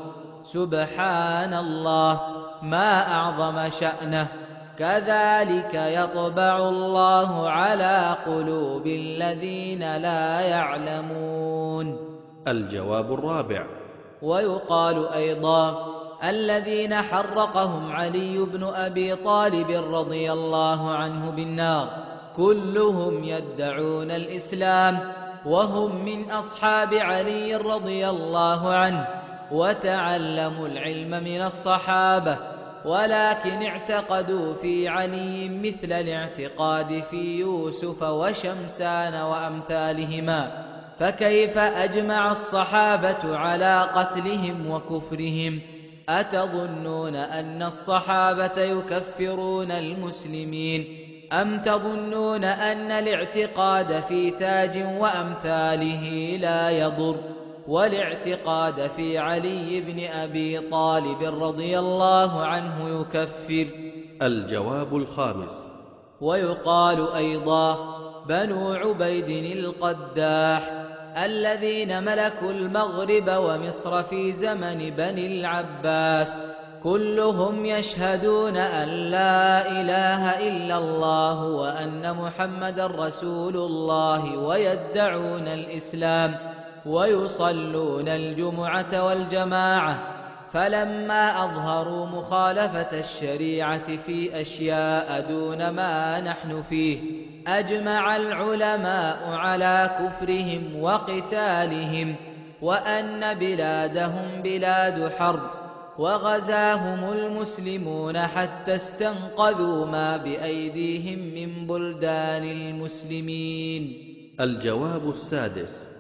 سبحان الله، ما أعظم شأنه. كذلك يطبع الله على قلوب الذين لا يعلمون. الجواب الرابع: ويقال أيضا: الذين حرقهم علي بن أبي طالب رضي الله عنه بالنار كلهم يدعون الإسلام وهم من أصحاب علي رضي الله عنه وتعلموا العلم من الصحابة، ولكن اعتقدوا في علي مثل الاعتقاد في يوسف وشمسان وأمثالهما، فكيف أجمع الصحابة على قتلهم وكفرهم؟ أتظنون أن الصحابة يكفرون المسلمين؟ أم تظنون أن الاعتقاد في تاج وأمثاله لا يضر، والاعتقاد في علي بن أبي طالب رضي الله عنه يكفر؟ الجواب الخامس: ويقال أيضا: بنو عبيد القداح الذين ملكوا المغرب ومصر في زمن بني العباس كلهم يشهدون أن لا إله إلا الله وأن محمد رسول الله ويدعون الإسلام ويصلون الجمعة والجماعة، فلما أظهروا مخالفة الشريعة في أشياء دون ما نحن فيه أجمع العلماء على كفرهم وقتالهم، وأن بلادهم بلاد حرب، وغزاهم المسلمون حتى استنقذوا ما بأيديهم من بلدان المسلمين. الجواب السادس: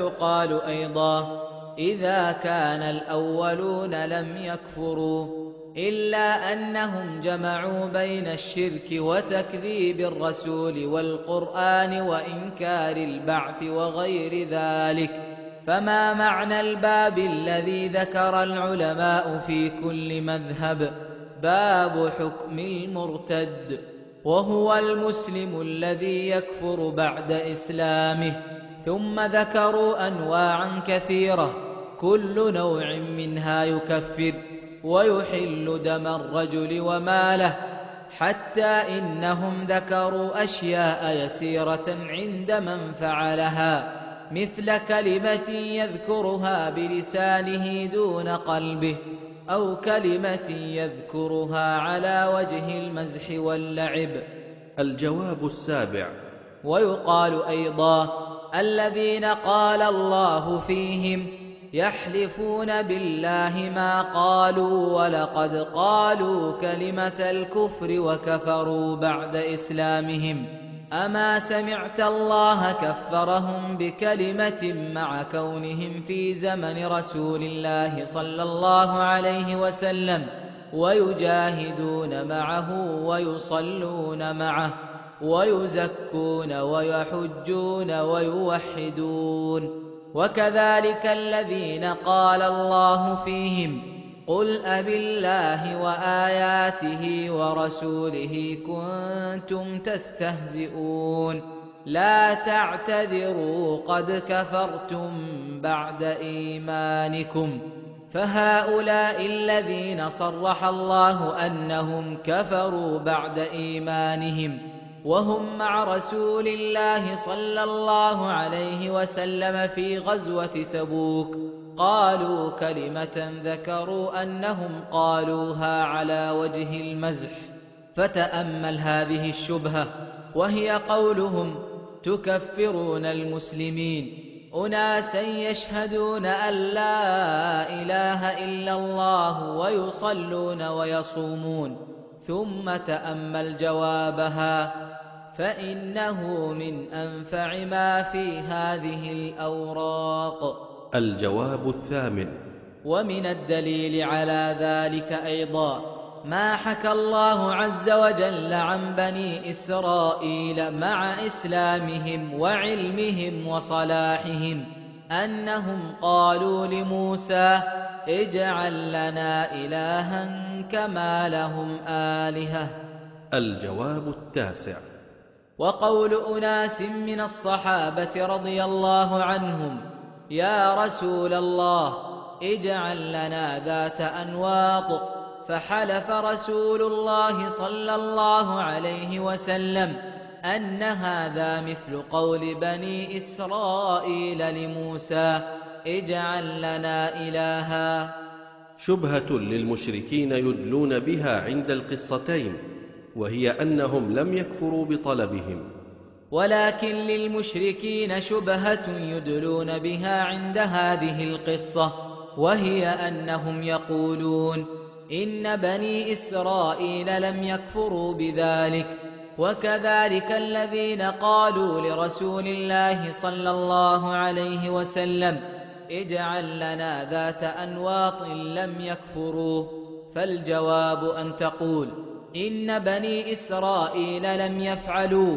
ويقال أيضا: إذا كان الأولون لم يكفروا إلا أنهم جمعوا بين الشرك وتكذيب الرسول والقرآن وإنكار البعث وغير ذلك. فما معنى الباب الذي ذكر العلماء في كل مذهب؟ باب حكم المرتد، وهو المسلم الذي يكفر بعد إسلامه. ثم ذكروا أنواعا كثيرة كل نوع منها يكفر ويحل دم الرجل وماله، حتى إنهم ذكروا أشياء يسيرة عند من فعلها، مثل كلمة يذكرها بلسانه دون قلبه، أو كلمة يذكرها على وجه المزح واللعب. الجواب السابع. ويقال أيضا الذين قال الله فيهم يحلفون بالله ما قالوا ولقد قالوا كلمة الكفر وكفروا بعد إسلامهم. أما سمعت الله كفرهم بكلمة مع كونهم في زمن رسول الله صلى الله عليه وسلم ويجاهدون معه ويصلون معه ويزكون ويحجون ويوحدون. وكذلك الذين قال الله فيهم قل أبالله وآياته ورسوله كنتم تستهزئون لا تعتذروا قد كفرتم بعد إيمانكم. فهؤلاء الذين صرح الله أنهم كفروا بعد إيمانهم وهم مع رسول الله صلى الله عليه وسلم في غزوة تبوك قالوا كلمة ذكروا أنهم قالوها على وجه المزح. فتأمل هذه الشبهة، وهي قولهم تكفرون المسلمين، أناسا يشهدون أن لا إله إلا الله ويصلون ويصومون، ثم تأمل جوابها فإنه من أنفع ما في هذه الأوراق. الجواب الثامن. ومن الدليل على ذلك أيضا ما حكى الله عز وجل عن بني إسرائيل مع إسلامهم وعلمهم وصلاحهم أنهم قالوا لموسى اجعل لنا إلها كما لهم آلهة. الجواب التاسع. وقول أناس من الصحابة رضي الله عنهم يا رسول الله اجعل لنا ذات أنواط، فحلف رسول الله صلى الله عليه وسلم أن هذا مثل قول بني إسرائيل لموسى اجعل لنا إلها. شبهة للمشركين يدلون بها عند القصتين، وهي أنهم لم يكفروا بطلبهم. ولكن للمشركين شبهة يدلون بها عند هذه القصة، وهي أنهم يقولون إن بني إسرائيل لم يكفروا بذلك، وكذلك الذين قالوا لرسول الله صلى الله عليه وسلم اجعل لنا ذات أنواط لم يكفروا. فالجواب أن تقول إن بني إسرائيل لم يفعلوا،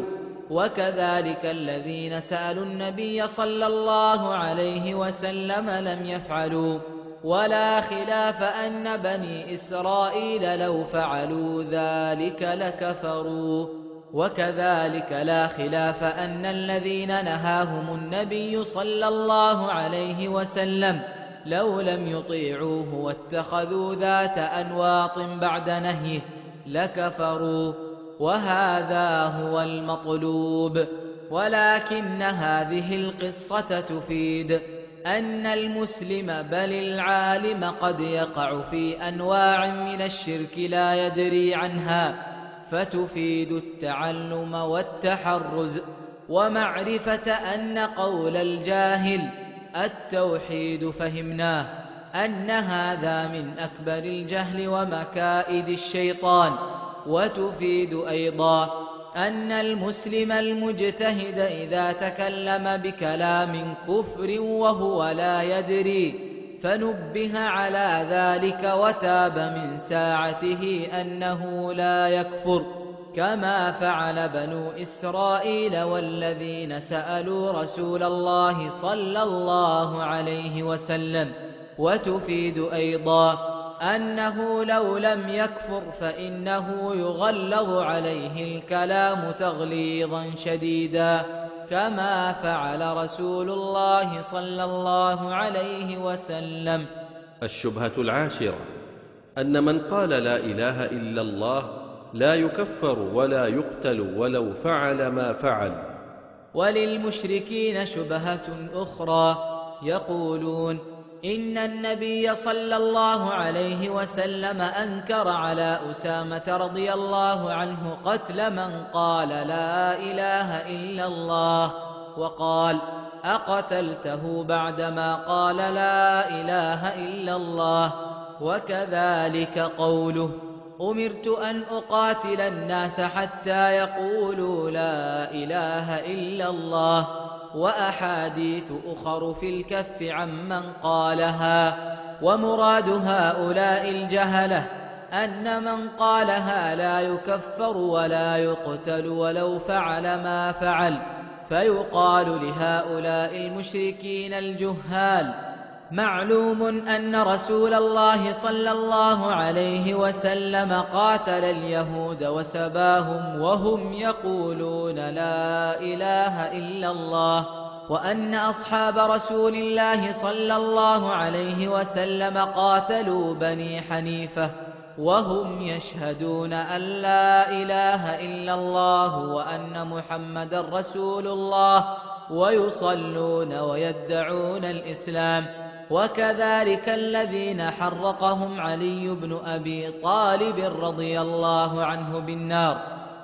وكذلك الذين سألوا النبي صلى الله عليه وسلم لم يفعلوا، ولا خلاف أن بني إسرائيل لو فعلوا ذلك لكفروا. وكذلك لا خلاف أن الذين نهاهم النبي صلى الله عليه وسلم لو لم يطيعوه واتخذوا ذات أنواط بعد نهيه لكفروا، وهذا هو المطلوب. ولكن هذه القصة تفيد أن المسلم بل العالم قد يقع في أنواع من الشرك لا يدري عنها، فتفيد التعلم والتحرز ومعرفة أن قول الجاهل التوحيد فهمناه أن هذا من أكبر الجهل ومكائد الشيطان. وتفيد أيضا أن المسلم المجتهد إذا تكلم بكلام كفر وهو لا يدري فنبه على ذلك وتاب من ساعته أنه لا يكفر، كما فعل بنو إسرائيل والذين سألوا رسول الله صلى الله عليه وسلم. وتفيد أيضا أنه لو لم يكفر فإنه يغلظ عليه الكلام تغليظا شديدا، كما فعل رسول الله صلى الله عليه وسلم. الشبهة العاشرة أن من قال لا إله إلا الله لا يكفر ولا يقتل ولو فعل ما فعل. وللمشركين شبهة أخرى، يقولون إن النبي صلى الله عليه وسلم أنكر على أسامة رضي الله عنه قتل من قال لا إله إلا الله، وقال أقتلته بعدما قال لا إله إلا الله. وكذلك قوله أمرت أن أقاتل الناس حتى يقولوا لا إله إلا الله، وأحاديث أخر في الكف عمن قالها. ومراد هؤلاء الجهلة أن من قالها لا يكفر ولا يقتل ولو فعل ما فعل، فيقال لهؤلاء المشركين الجهال معلوم أن رسول الله صلى الله عليه وسلم قاتل اليهود وسباهم وهم يقولون لا إله إلا الله، وأن أصحاب رسول الله صلى الله عليه وسلم قاتلوا بني حنيفة وهم يشهدون أن لا إله إلا الله وأن محمد رسول الله، ويصلون ويدعون الإسلام. وكذلك الذين حرقهم علي بن أبي طالب رضي الله عنه بالنار.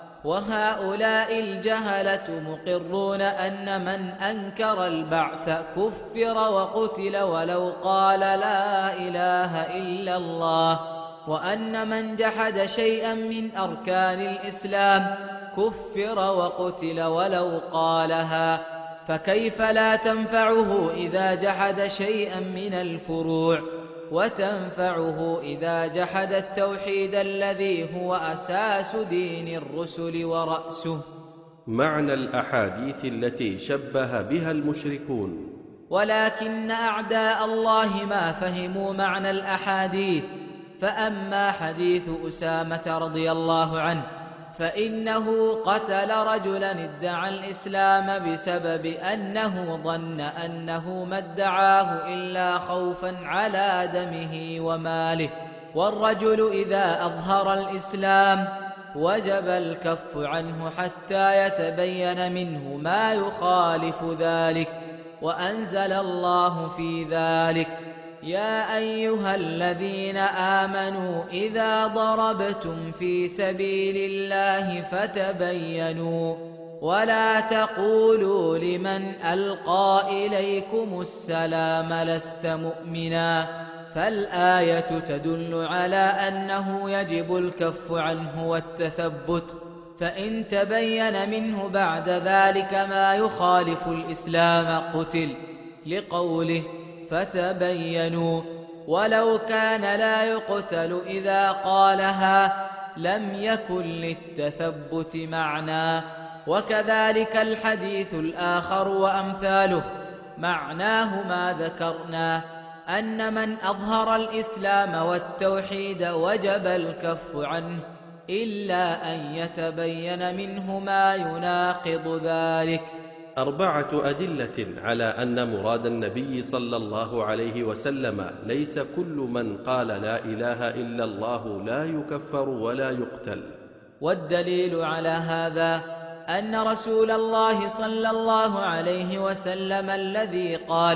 وهؤلاء الجهلة مقرون أن من أنكر البعث كفر وقتل ولو قال لا إله إلا الله، وأن من جحد شيئا من أركان الإسلام كفر وقتل ولو قالها، فكيف لا تنفعه إذا جحد شيئا من الفروع، وتنفعه إذا جحد التوحيد الذي هو أساس دين الرسل ورأسه. معنى الأحاديث التي شبه بها المشركون. ولكن أعداء الله ما فهموا معنى الأحاديث. فأما حديث أسامة رضي الله عنه فإنه قتل رجلا ادعى الإسلام بسبب أنه ظن أنه ما ادعاه إلا خوفا على دمه وماله، والرجل إذا أظهر الإسلام وجب الكف عنه حتى يتبين منه ما يخالف ذلك. وأنزل الله في ذلك يا أيها الذين آمنوا إذا ضربتم في سبيل الله فتبينوا ولا تقولوا لمن ألقى إليكم السلام لست مؤمنا. فالآية تدل على أنه يجب الكف عنه والتثبت، فإن تبين منه بعد ذلك ما يخالف الإسلام قتل، لقوله فتبينوا. ولو كان لا يقتل إذا قالها لم يكن للتثبت معنى. وكذلك الحديث الآخر وأمثاله معناه ما ذكرنا، أن من أظهر الإسلام والتوحيد وجب الكف عنه إلا أن يتبين منه ما يناقض ذلك. 4 أدلة على أن مراد النبي صلى الله عليه وسلم ليس كل من قال لا إله إلا الله لا يكفر ولا يقتل. والدليل على هذا أن رسول الله صلى الله عليه وسلم الذي قال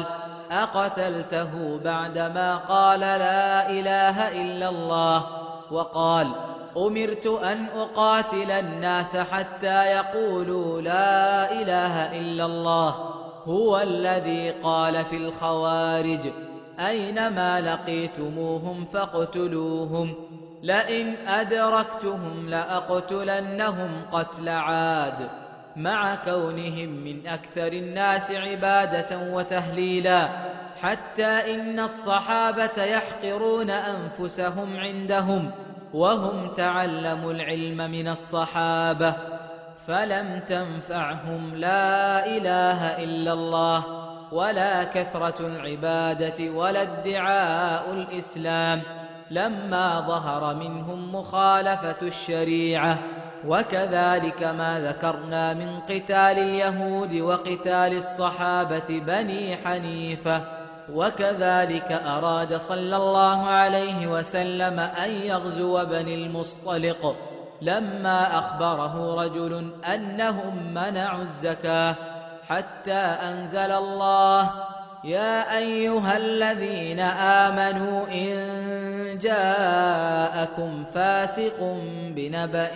أقتلته بعدما قال لا إله إلا الله، وقال أمرت أن أقاتل الناس حتى يقولوا لا إله إلا الله، هو الذي قال في الخوارج أينما لقيتموهم فاقتلوهم، لئن أدركتهم لأقتلنهم قتل عاد، مع كونهم من أكثر الناس عبادة وتهليلا. حتى إن الصحابة يحقرون أنفسهم عندهم وهم تعلموا العلم من الصحابة، فلم تنفعهم لا إله إلا الله ولا كثرة العبادة ولا ادعاء الإسلام لما ظهر منهم مخالفة الشريعة. وكذلك ما ذكرنا من قتال اليهود وقتال الصحابة بني حنيفة. وكذلك أراد صلى الله عليه وسلم أن يغزو بني المصطلق لما أخبره رجل أنهم منعوا الزكاة، حتى أنزل الله: يا أيها الذين آمنوا إن جاءكم فاسق بنبأ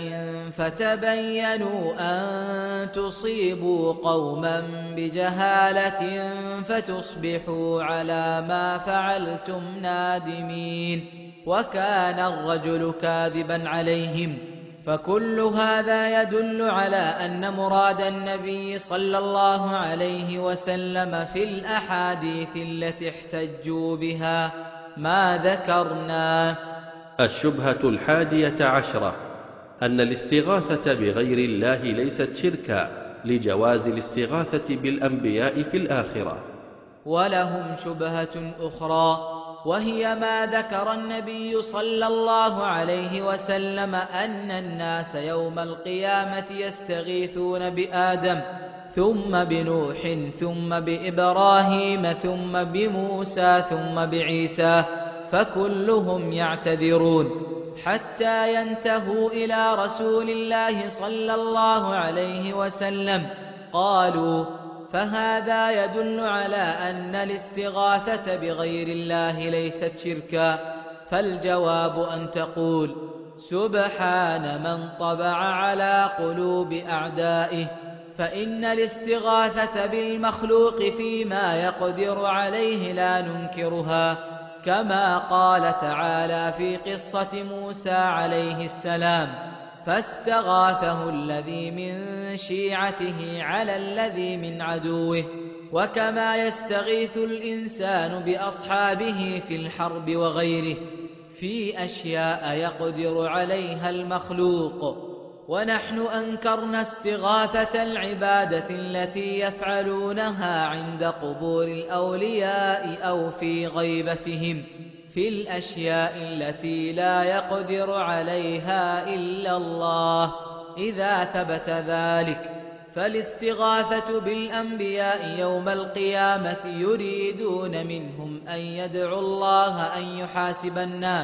فتبينوا أن تصيبوا قوما بجهالة فتصبحوا على ما فعلتم نادمين. وكان الرجل كاذبا عليهم. فكل هذا يدل على أن مراد النبي صلى الله عليه وسلم في الأحاديث التي احتجوا بها ما ذكرنا. الشبهة 11 أن الاستغاثة بغير الله ليست شركا، لجواز الاستغاثة بالأنبياء في الآخرة. ولهم شبهة أخرى، وهي ما ذكر النبي صلى الله عليه وسلم أن الناس يوم القيامة يستغيثون بآدم ثم بنوح ثم بإبراهيم ثم بموسى ثم بعيسى، فكلهم يعتذرون حتى ينتهوا إلى رسول الله صلى الله عليه وسلم. قالوا: فهذا يدل على أن الاستغاثة بغير الله ليست شركا. فالجواب أن تقول: سبحان من طبع على قلوب أعدائه، فإن الاستغاثة بالمخلوق فيما يقدر عليه لا ننكرها، كما قال تعالى في قصة موسى عليه السلام: فاستغاثه الذي من شيعته على الذي من عدوه. وكما يستغيث الإنسان بأصحابه في الحرب وغيره في أشياء يقدر عليها المخلوق. ونحن أنكرنا استغاثة العبادة التي يفعلونها عند قبور الأولياء أو في غيبتهم في الأشياء التي لا يقدر عليها إلا الله. إذا ثبت ذلك فالاستغاثة بالأنبياء يوم القيامة يريدون منهم أن يدعوا الله أن يحاسب الناس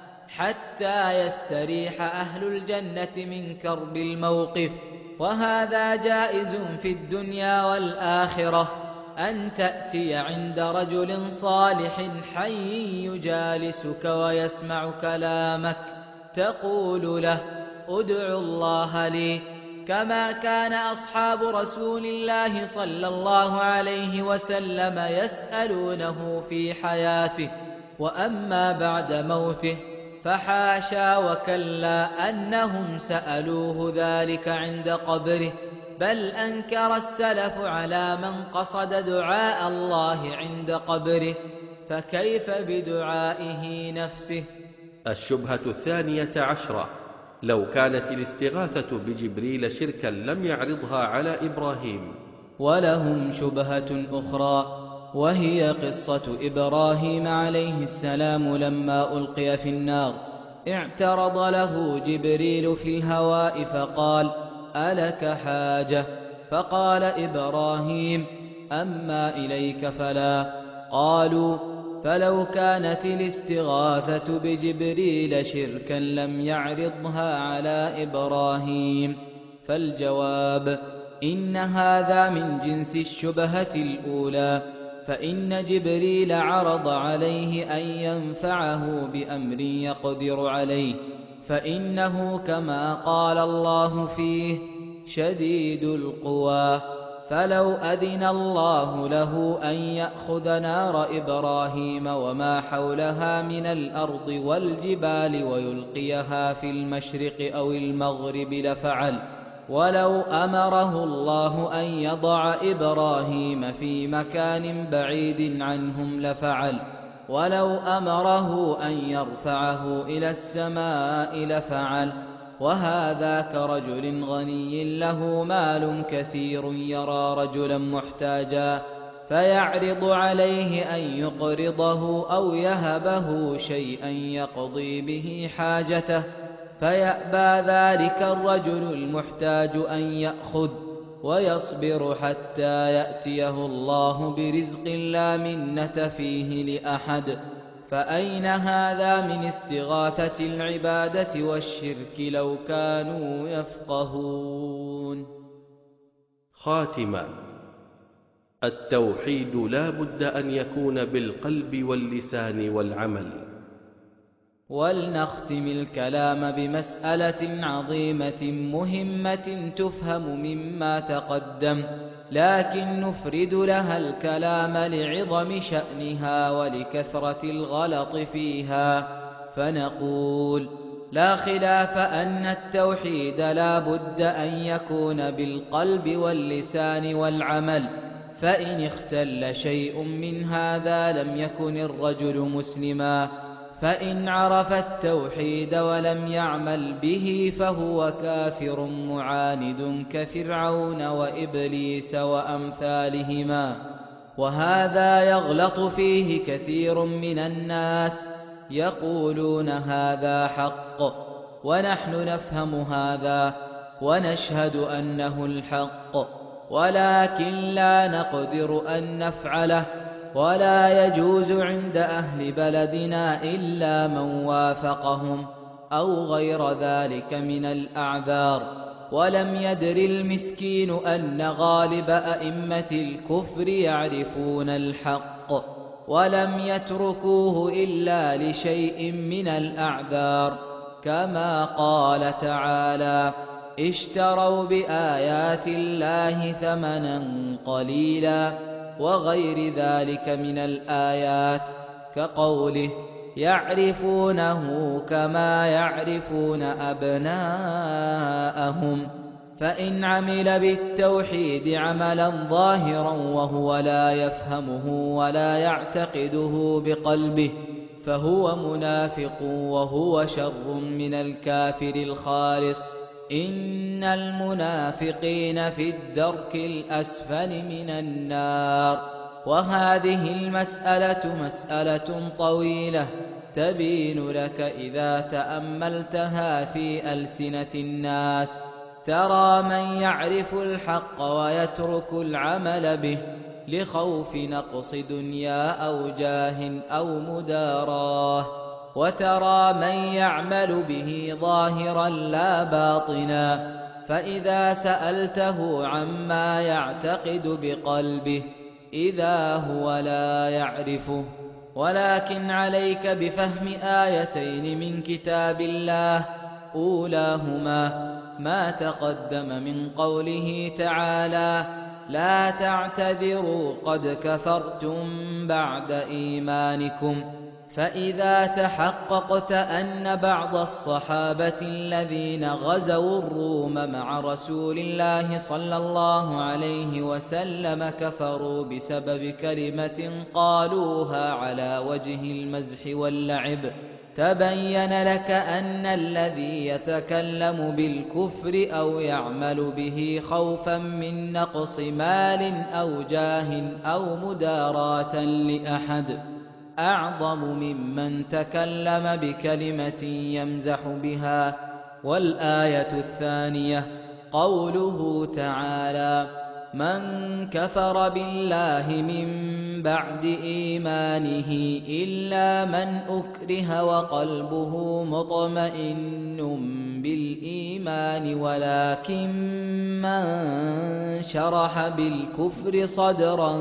حتى يستريح أهل الجنة من كرب الموقف. وهذا جائز في الدنيا والآخرة، أن تأتي عند رجل صالح حي يجالسك ويسمع كلامك تقول له: ادع الله لي، كما كان أصحاب رسول الله صلى الله عليه وسلم يسألونه في حياته. وأما بعد موته فحاشا وكلا أنهم سألوه ذلك عند قبره، بل أنكر السلف على من قصد دعاء الله عند قبره، فكيف بدعائه نفسه؟ الشبهة 12 لو كانت الاستغاثة بجبريل شركا لم يعرضها على إبراهيم. ولهم شبهة أخرى، وهي قصة إبراهيم عليه السلام لما ألقي في النار اعترض له جبريل في الهواء فقال: ألك حاجة؟ فقال إبراهيم: أما إليك فلا. قالوا: فلو كانت الاستغاثة بجبريل شركا لم يعرضها على إبراهيم. فالجواب: إن هذا من جنس الشبهة الأولى، فإن جبريل عرض عليه أن ينفعه بأمر يقدر عليه، فإنه كما قال الله فيه: شديد القوى. فلو أذن الله له أن يأخذ نار إبراهيم وما حولها من الأرض والجبال ويلقيها في المشرق أو المغرب لفعل، ولو أمره الله أن يضع إبراهيم في مكان بعيد عنهم لفعل، ولو أمره أن يرفعه إلى السماء لفعل. وهذا كرجل غني له مال كثير يرى رجلا محتاجا فيعرض عليه أن يقرضه أو يهبه شيئا يقضي به حاجته، فيأبى ذلك الرجل المحتاج أن يأخذ ويصبر حتى يأتيه الله برزق لا منة فيه لأحد. فأين هذا من استغاثة العبادة والشرك لو كانوا يفقهون؟ خاتمة: التوحيد لا بد أن يكون بالقلب واللسان والعمل. ولنختم الكلام بمسألة عظيمة مهمة تفهم مما تقدم، لكن نفرد لها الكلام لعظم شأنها ولكثرة الغلط فيها، فنقول: لا خلاف أن التوحيد لا بد أن يكون بالقلب واللسان والعمل، فإن اختل شيء من هذا لم يكن الرجل مسلما، فإن عرف التوحيد ولم يعمل به فهو كافر معاند كفرعون وإبليس وأمثالهما. وهذا يغلط فيه كثير من الناس، يقولون هذا حق ونحن نفهم هذا ونشهد أنه الحق، ولكن لا نقدر أن نفعله، ولا يجوز عند أهل بلدنا إلا من وافقهم أو غير ذلك من الأعذار. ولم يدر المسكين أن غالب أئمة الكفر يعرفون الحق ولم يتركوه إلا لشيء من الأعذار، كما قال تعالى: اشتروا بآيات الله ثمنا قليلا، وغير ذلك من الآيات، كقوله: يعرفونه كما يعرفون أبناءهم. فإن عمل بالتوحيد عملا ظاهرا وهو لا يفهمه ولا يعتقده بقلبه فهو منافق وهو شر من الكافر الخالص. إن المنافقين في الدرك الأسفل من النار. وهذه المسألة مسألة طويلة تبين لك إذا تأملتها في ألسنة الناس. ترى من يعرف الحق ويترك العمل به لخوف نقص دنيا أو جاه أو مداراه، وترى من يعمل به ظاهرا لا باطنا، فإذا سألته عما يعتقد بقلبه إذا هو لا يعرفه. ولكن عليك بفهم آيتين من كتاب الله، أولاهما ما تقدم من قوله تعالى: لا تعتذروا قد كفرتم بعد إيمانكم. فإذا تحققت أن بعض الصحابة الذين غزوا الروم مع رسول الله صلى الله عليه وسلم كفروا بسبب كلمة قالوها على وجه المزح واللعب، تبين لك أن الذي يتكلم بالكفر أو يعمل به خوفا من نقص مال أو جاه أو مداراة لأحد أعظم ممن تكلم بكلمة يمزح بها. والآية الثانية قوله تعالى: من كفر بالله من بعد إيمانه إلا من أكره وقلبه مطمئن بالإيمان ولكن من شرح بالكفر صدرا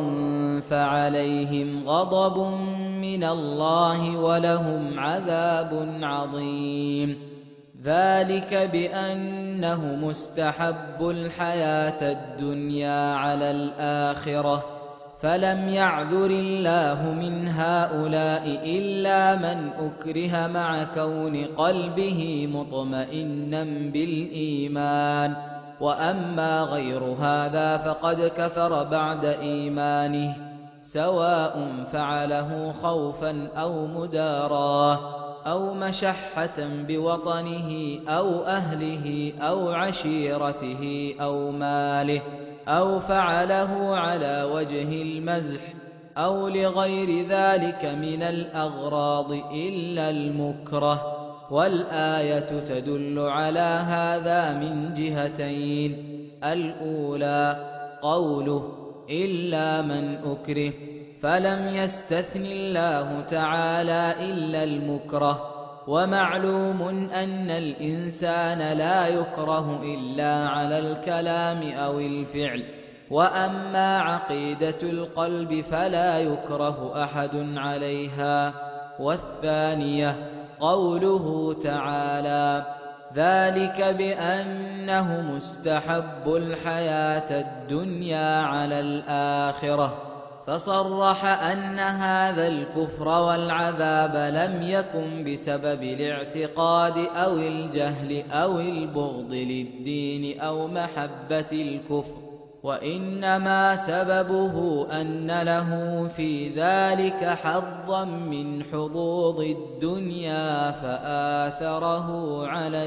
فعليهم غضب من الله ولهم عذاب عظيم. ذلك بأنهم استحبوا الحياة الدنيا على الآخرة، فلم يعذر الله من هؤلاء إلا من أكره مع كون قلبه مطمئنا بالإيمان، وأما غير هذا فقد كفر بعد إيمانه، سواء فعله خوفا أو مدارا أو مشحة بوطنه أو أهله أو عشيرته أو ماله، أو فعله على وجه المزح أو لغير ذلك من الأغراض إلا المكره. والآية تدل على هذا من جهتين: الأولى قوله إلا من أكره، فلم يستثن الله تعالى إلا المكره، ومعلوم أن الإنسان لا يكره إلا على الكلام أو الفعل، وأما عقيدة القلب فلا يكره أحد عليها. والثانية قوله تعالى: ذلك بأنه مستحب الحياة الدنيا على الآخرة، فصرح أن هذا الكفر والعذاب لم يكن بسبب الاعتقاد أو الجهل أو البغض للدين أو محبة الكفر، وإنما سببه أن له في ذلك حظا من حظوظ الدنيا فآثره على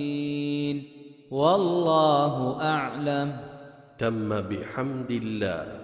الدين. والله أعلم. تم بحمد الله.